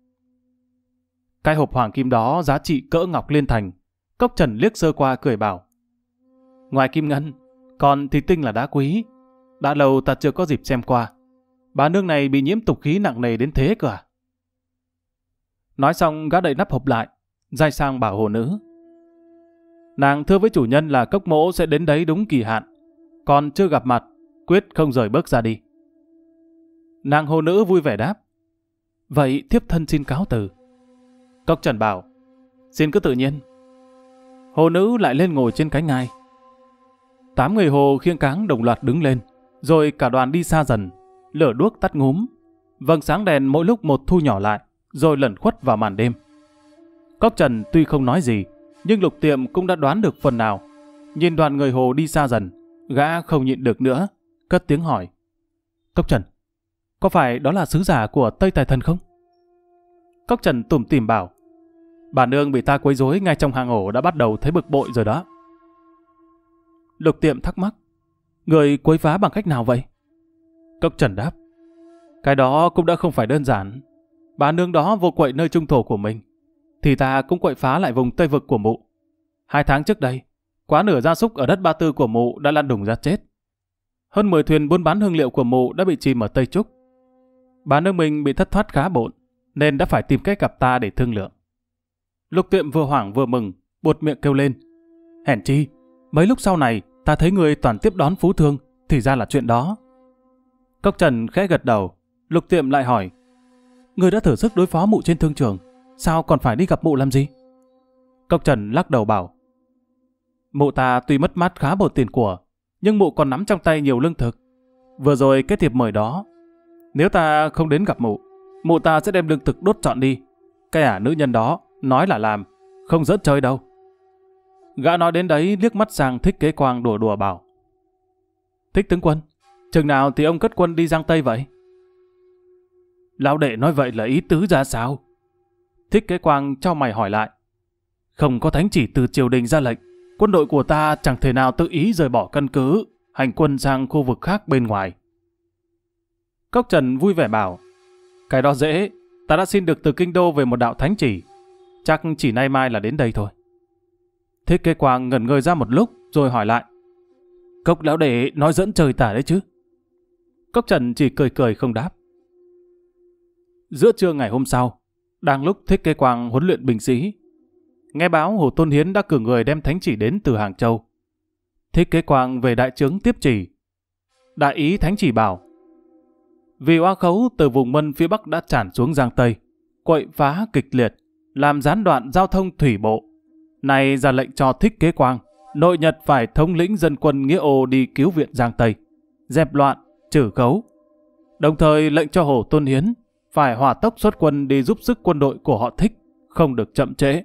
Cái hộp hoàng kim đó giá trị cỡ ngọc liên thành. Cốc Trần liếc sơ qua cười bảo: ngoài kim ngân, còn thì tinh là đá quý. Đã lâu ta chưa có dịp xem qua. Bà nương này bị nhiễm tục khí nặng nề đến thế cơ à? Nói xong gã đậy nắp hộp lại, dai sang bảo hồ nữ: nàng thưa với chủ nhân là Cốc mỗ sẽ đến đấy đúng kỳ hạn. Còn chưa gặp mặt, quyết không rời bước ra đi. Nàng hồ nữ vui vẻ đáp: vậy thiếp thân xin cáo từ. Cốc Trần bảo: xin cứ tự nhiên. Hồ nữ lại lên ngồi trên cái ngai. Tám người hồ khiêng cáng đồng loạt đứng lên, rồi cả đoàn đi xa dần. Lửa đuốc tắt ngúm, vầng sáng đèn mỗi lúc một thu nhỏ lại, rồi lẩn khuất vào màn đêm. Cốc Trần tuy không nói gì, nhưng Lục Tiệm cũng đã đoán được phần nào. Nhìn đoàn người hồ đi xa dần, gã không nhịn được nữa, cất tiếng hỏi: Cốc Trần, có phải đó là sứ giả của Tây Tài Thần không? Cốc Trần tủm tỉm bảo: bà nương bị ta quấy rối ngay trong hang ổ đã bắt đầu thấy bực bội rồi đó. Lục Tiệm thắc mắc: người quấy phá bằng cách nào vậy? Cốc Trần đáp: cái đó cũng đã không phải đơn giản. Bà nương đó vô quậy nơi trung thổ của mình, thì ta cũng quậy phá lại vùng Tây Vực của mụ. Hai tháng trước đây, quá nửa gia súc ở đất Ba Tư của mụ đã lăn đùng ra chết. Hơn mười thuyền buôn bán hương liệu của mụ đã bị chìm ở Tây Trúc. Bà nương mình bị thất thoát khá bộn, nên đã phải tìm cách gặp ta để thương lượng. Lục Tiệm vừa hoảng vừa mừng, buột miệng kêu lên: hèn chi, mấy lúc sau này ta thấy người toàn tiếp đón phú thương, thì ra là chuyện đó. Cốc Trần khẽ gật đầu. Lục Tiệm lại hỏi: người đã thử sức đối phó mụ trên thương trường, sao còn phải đi gặp mụ làm gì? Cốc Trần lắc đầu bảo: mụ ta tuy mất mát khá bộn tiền của, nhưng mụ còn nắm trong tay nhiều lương thực. Vừa rồi cái thiệp mời đó, nếu ta không đến gặp mụ, mụ ta sẽ đem lương thực đốt trọn đi. Cái ả nữ nhân đó nói là làm, không giỡn chơi đâu. Gã nói đến đấy liếc mắt sang Thích Kế Quang đùa đùa bảo: Thích tướng quân, chừng nào thì ông cất quân đi Giang Tây vậy? Lão đệ nói vậy là ý tứ ra sao? Thích Kế Quang cho mày hỏi lại. Không có thánh chỉ từ triều đình ra lệnh, quân đội của ta chẳng thể nào tự ý rời bỏ căn cứ, hành quân sang khu vực khác bên ngoài. Cốc Trần vui vẻ bảo: cái đó dễ, ta đã xin được từ kinh đô về một đạo thánh chỉ, chắc chỉ nay mai là đến đây thôi. Thích Kế Quang ngẩn ngơ ra một lúc rồi hỏi lại: Cốc lão đệ nói dẫn trời tả đấy chứ? Cốc Trần chỉ cười cười không đáp. Giữa trưa ngày hôm sau, đang lúc Thích Kế Quang huấn luyện binh sĩ, nghe báo Hồ Tôn Hiến đã cử người đem thánh chỉ đến từ Hàng Châu. Thích Kế Quang về đại trướng tiếp chỉ. Đại ý thánh chỉ bảo: vì oa khấu từ vùng Mân phía Bắc đã tràn xuống Giang Tây, quậy phá kịch liệt, làm gián đoạn giao thông thủy bộ. Này ra lệnh cho Thích Kế Quang, nội Nhật phải thống lĩnh dân quân Nghĩa Ô đi cứu viện Giang Tây, dẹp loạn, trừ khấu. Đồng thời lệnh cho Hồ Tôn Hiến phải hỏa tốc xuất quân đi giúp sức quân đội của họ Thích, không được chậm trễ.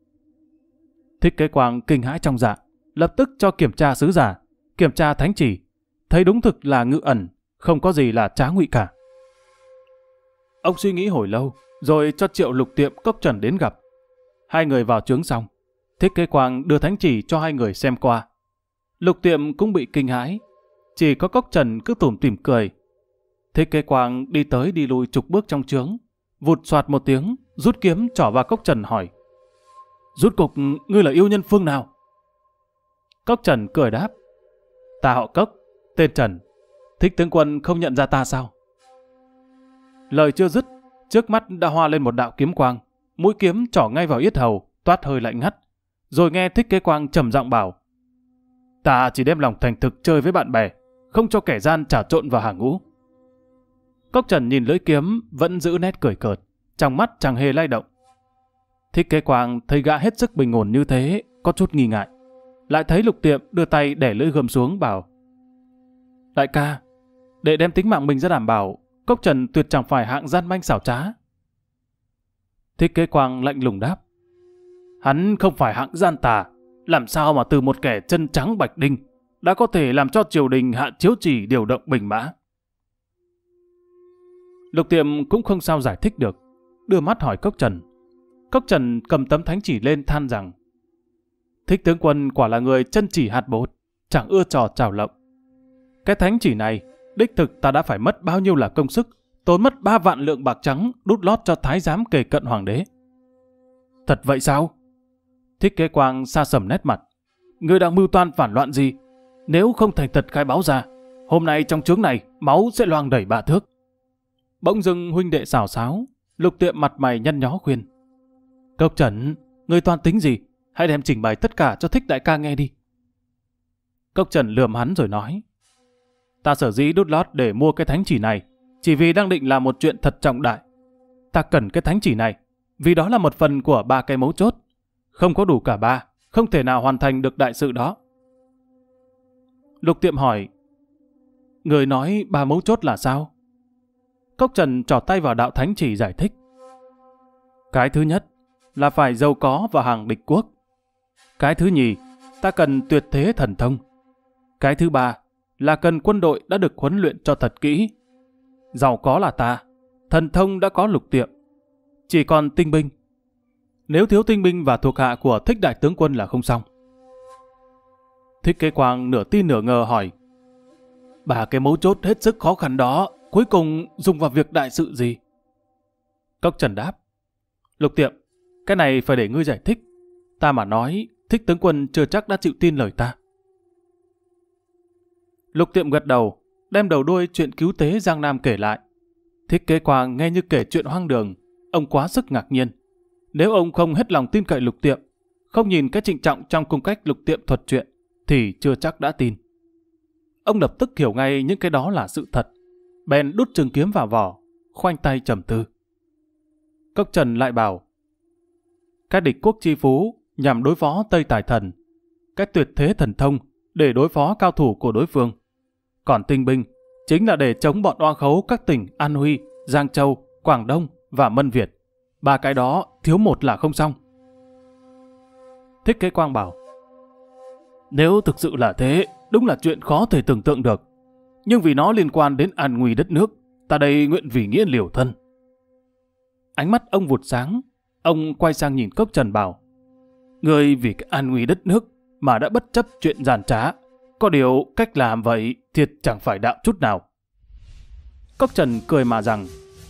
Thích Kế Quang kinh hãi trong dạ, lập tức cho kiểm tra sứ giả, kiểm tra thánh chỉ, thấy đúng thực là ngự ẩn, không có gì là trá ngụy cả. Ông suy nghĩ hồi lâu, rồi cho triệu Lục Tiệm, Cốc Trần đến gặp. Hai người vào trướng xong, Thích Kế Quang đưa thánh chỉ cho hai người xem qua. Lục Tiệm cũng bị kinh hãi, chỉ có Cốc Trần cứ tủm tỉm cười. Thích Kế Quang đi tới đi lui chục bước trong trướng, vụt soạt một tiếng, rút kiếm trỏ vào Cốc Trần hỏi: Rút cục ngươi là yêu nhân phương nào? Cốc Trần cười đáp: ta họ Cốc, tên Trần. Thích tướng quân không nhận ra ta sao? Lời chưa dứt, trước mắt đã hoa lên một đạo kiếm quang, mũi kiếm trỏ ngay vào yết hầu, toát hơi lạnh ngắt. Rồi nghe Thích Kế Quang trầm giọng bảo: ta chỉ đem lòng thành thực chơi với bạn bè, không cho kẻ gian trà trộn vào hàng ngũ. Cốc Trần nhìn lưỡi kiếm vẫn giữ nét cười cợt, trong mắt chẳng hề lay động. Thích Kế Quang thấy gã hết sức bình ổn như thế, có chút nghi ngại. Lại thấy Lục Tiệm đưa tay để lưỡi gươm xuống bảo: đại ca, để đem tính mạng mình ra đảm bảo, Cốc Trần tuyệt chẳng phải hạng gian manh xảo trá. Thích Kế Quang lạnh lùng đáp: hắn không phải hạng gian tà, làm sao mà từ một kẻ chân trắng bạch đinh đã có thể làm cho triều đình hạ chiếu chỉ điều động binh mã. Lục Tiệm cũng không sao giải thích được, đưa mắt hỏi Cốc Trần. Cốc Trần cầm tấm thánh chỉ lên than rằng Thích tướng quân quả là người chân chỉ hạt bột, chẳng ưa trò trào lộng. Cái thánh chỉ này, đích thực ta đã phải mất bao nhiêu là công sức, tốn mất ba vạn lượng bạc trắng đút lót cho thái giám kề cận hoàng đế. Thật vậy sao? Thích Kế Quang sa sầm nét mặt. Ngươi đang mưu toan phản loạn gì? Nếu không thành thật khai báo ra, hôm nay trong chướng này máu sẽ loang đẩy bạ thước. Bỗng dưng huynh đệ xào xáo, Lục Tiệm mặt mày nhăn nhó khuyên. Cốc Trần, ngươi toan tính gì? Hãy đem trình bày tất cả cho Thích đại ca nghe đi. Cốc Trần lườm hắn rồi nói. Ta sở dĩ đút lót để mua cái thánh chỉ này, chỉ vì đang định làm một chuyện thật trọng đại. Ta cần cái thánh chỉ này, vì đó là một phần của ba cái mấu chốt. Không có đủ cả ba, không thể nào hoàn thành được đại sự đó. Lục Tiệm hỏi. Người nói ba mấu chốt là sao? Cốc Trần trỏ tay vào đạo thánh chỉ giải thích. Cái thứ nhất là phải giàu có và hàng địch quốc. Cái thứ nhì, ta cần tuyệt thế thần thông. Cái thứ ba là cần quân đội đã được huấn luyện cho thật kỹ. Giàu có là ta, thần thông đã có Lục Tiệm. Chỉ còn tinh binh. Nếu thiếu tinh binh và thuộc hạ của Thích đại tướng quân là không xong. Thích Kế Quang nửa tin nửa ngờ hỏi. Bà cái mấu chốt hết sức khó khăn đó, cuối cùng dùng vào việc đại sự gì? Cốc Trần đáp. Lục Tiệm, cái này phải để ngươi giải thích. Ta mà nói, Thích tướng quân chưa chắc đã chịu tin lời ta. Lục Tiệm gật đầu, đem đầu đuôi chuyện cứu tế Giang Nam kể lại. Thích Kế Quang nghe như kể chuyện hoang đường, ông quá sức ngạc nhiên. Nếu ông không hết lòng tin cậy Lục Tiệm, không nhìn cái trịnh trọng trong cung cách Lục Tiệm thuật chuyện, thì chưa chắc đã tin. Ông lập tức hiểu ngay những cái đó là sự thật, bèn đút trường kiếm vào vỏ, khoanh tay trầm tư. Cốc Trần lại bảo. Cái địch quốc chi phú nhằm đối phó Tây Tài Thần, cái tuyệt thế thần thông để đối phó cao thủ của đối phương. Còn tinh binh chính là để chống bọn oan khấu các tỉnh An Huy, Giang Châu, Quảng Đông và Mân Việt. Ba cái đó thiếu một là không xong. Thích Kế Quang bảo. Nếu thực sự là thế, đúng là chuyện khó thể tưởng tượng được. Nhưng vì nó liên quan đến an nguy đất nước, ta đây nguyện vì nghĩa liều thân. Ánh mắt ông vụt sáng, ông quay sang nhìn Cốc Trần bảo. Người vì cái an nguy đất nước mà đã bất chấp chuyện giàn trá. Có điều cách làm vậy thiệt chẳng phải đạo chút nào. Cốc Trần cười mà rằng.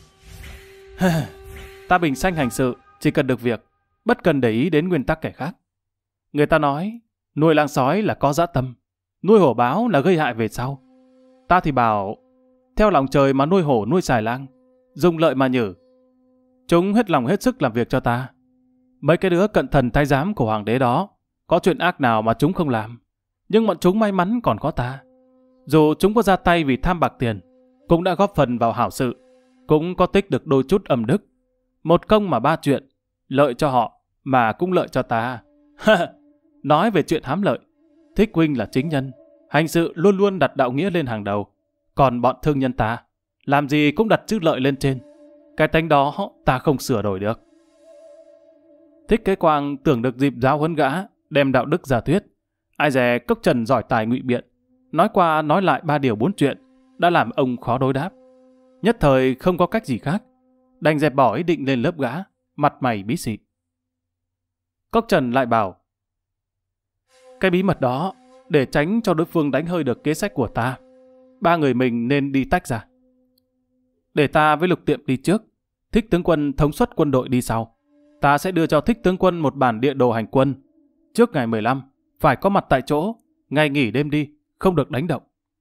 Ta bình sanh hành sự, chỉ cần được việc, bất cần để ý đến nguyên tắc kẻ khác. Người ta nói, nuôi lang sói là có dã tâm, nuôi hổ báo là gây hại về sau. Ta thì bảo, theo lòng trời mà nuôi hổ nuôi xài lang, dùng lợi mà nhử. Chúng hết lòng hết sức làm việc cho ta. Mấy cái đứa cận thần thái giám của hoàng đế đó, có chuyện ác nào mà chúng không làm. Nhưng bọn chúng may mắn còn có ta. Dù chúng có ra tay vì tham bạc tiền, cũng đã góp phần vào hảo sự, cũng có tích được đôi chút âm đức. Một công mà ba chuyện, lợi cho họ mà cũng lợi cho ta. Nói về chuyện hám lợi, Thích huynh là chính nhân, hành sự luôn luôn đặt đạo nghĩa lên hàng đầu. Còn bọn thương nhân ta, làm gì cũng đặt chữ lợi lên trên. Cái tánh đó ta không sửa đổi được. Thích Kế Quang tưởng được dịp giáo huấn gã, đem đạo đức ra thuyết. Ai dè Cốc Trần giỏi tài ngụy biện, nói qua nói lại ba điều bốn chuyện, đã làm ông khó đối đáp. Nhất thời không có cách gì khác, đành dẹp bỏ ý định lên lớp gã, mặt mày bí xị. Cốc Trần lại bảo. Cái bí mật đó, để tránh cho đối phương đánh hơi được kế sách của ta, ba người mình nên đi tách ra. Để ta với Lục Tiệm đi trước, Thích tướng quân thống suất quân đội đi sau. Ta sẽ đưa cho Thích tướng quân một bản địa đồ hành quân. Trước ngày mười lăm, phải có mặt tại chỗ, ngày nghỉ đêm đi, không được đánh động.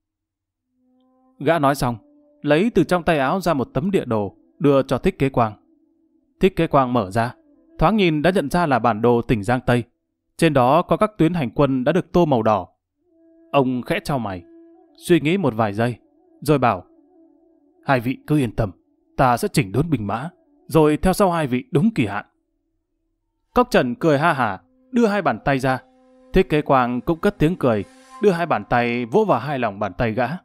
Gã nói xong, lấy từ trong tay áo ra một tấm địa đồ, đưa cho Thích Kế Quang. Thích Kế Quang mở ra, thoáng nhìn đã nhận ra là bản đồ tỉnh Giang Tây. Trên đó có các tuyến hành quân đã được tô màu đỏ. Ông khẽ chau mày, suy nghĩ một vài giây, rồi bảo. Hai vị cứ yên tâm, ta sẽ chỉnh đốn binh mã, rồi theo sau hai vị đúng kỳ hạn. Cốc Trần cười ha hả, đưa hai bàn tay ra. Thích Kế Quang cũng cất tiếng cười, đưa hai bàn tay vỗ vào hai lòng bàn tay gã.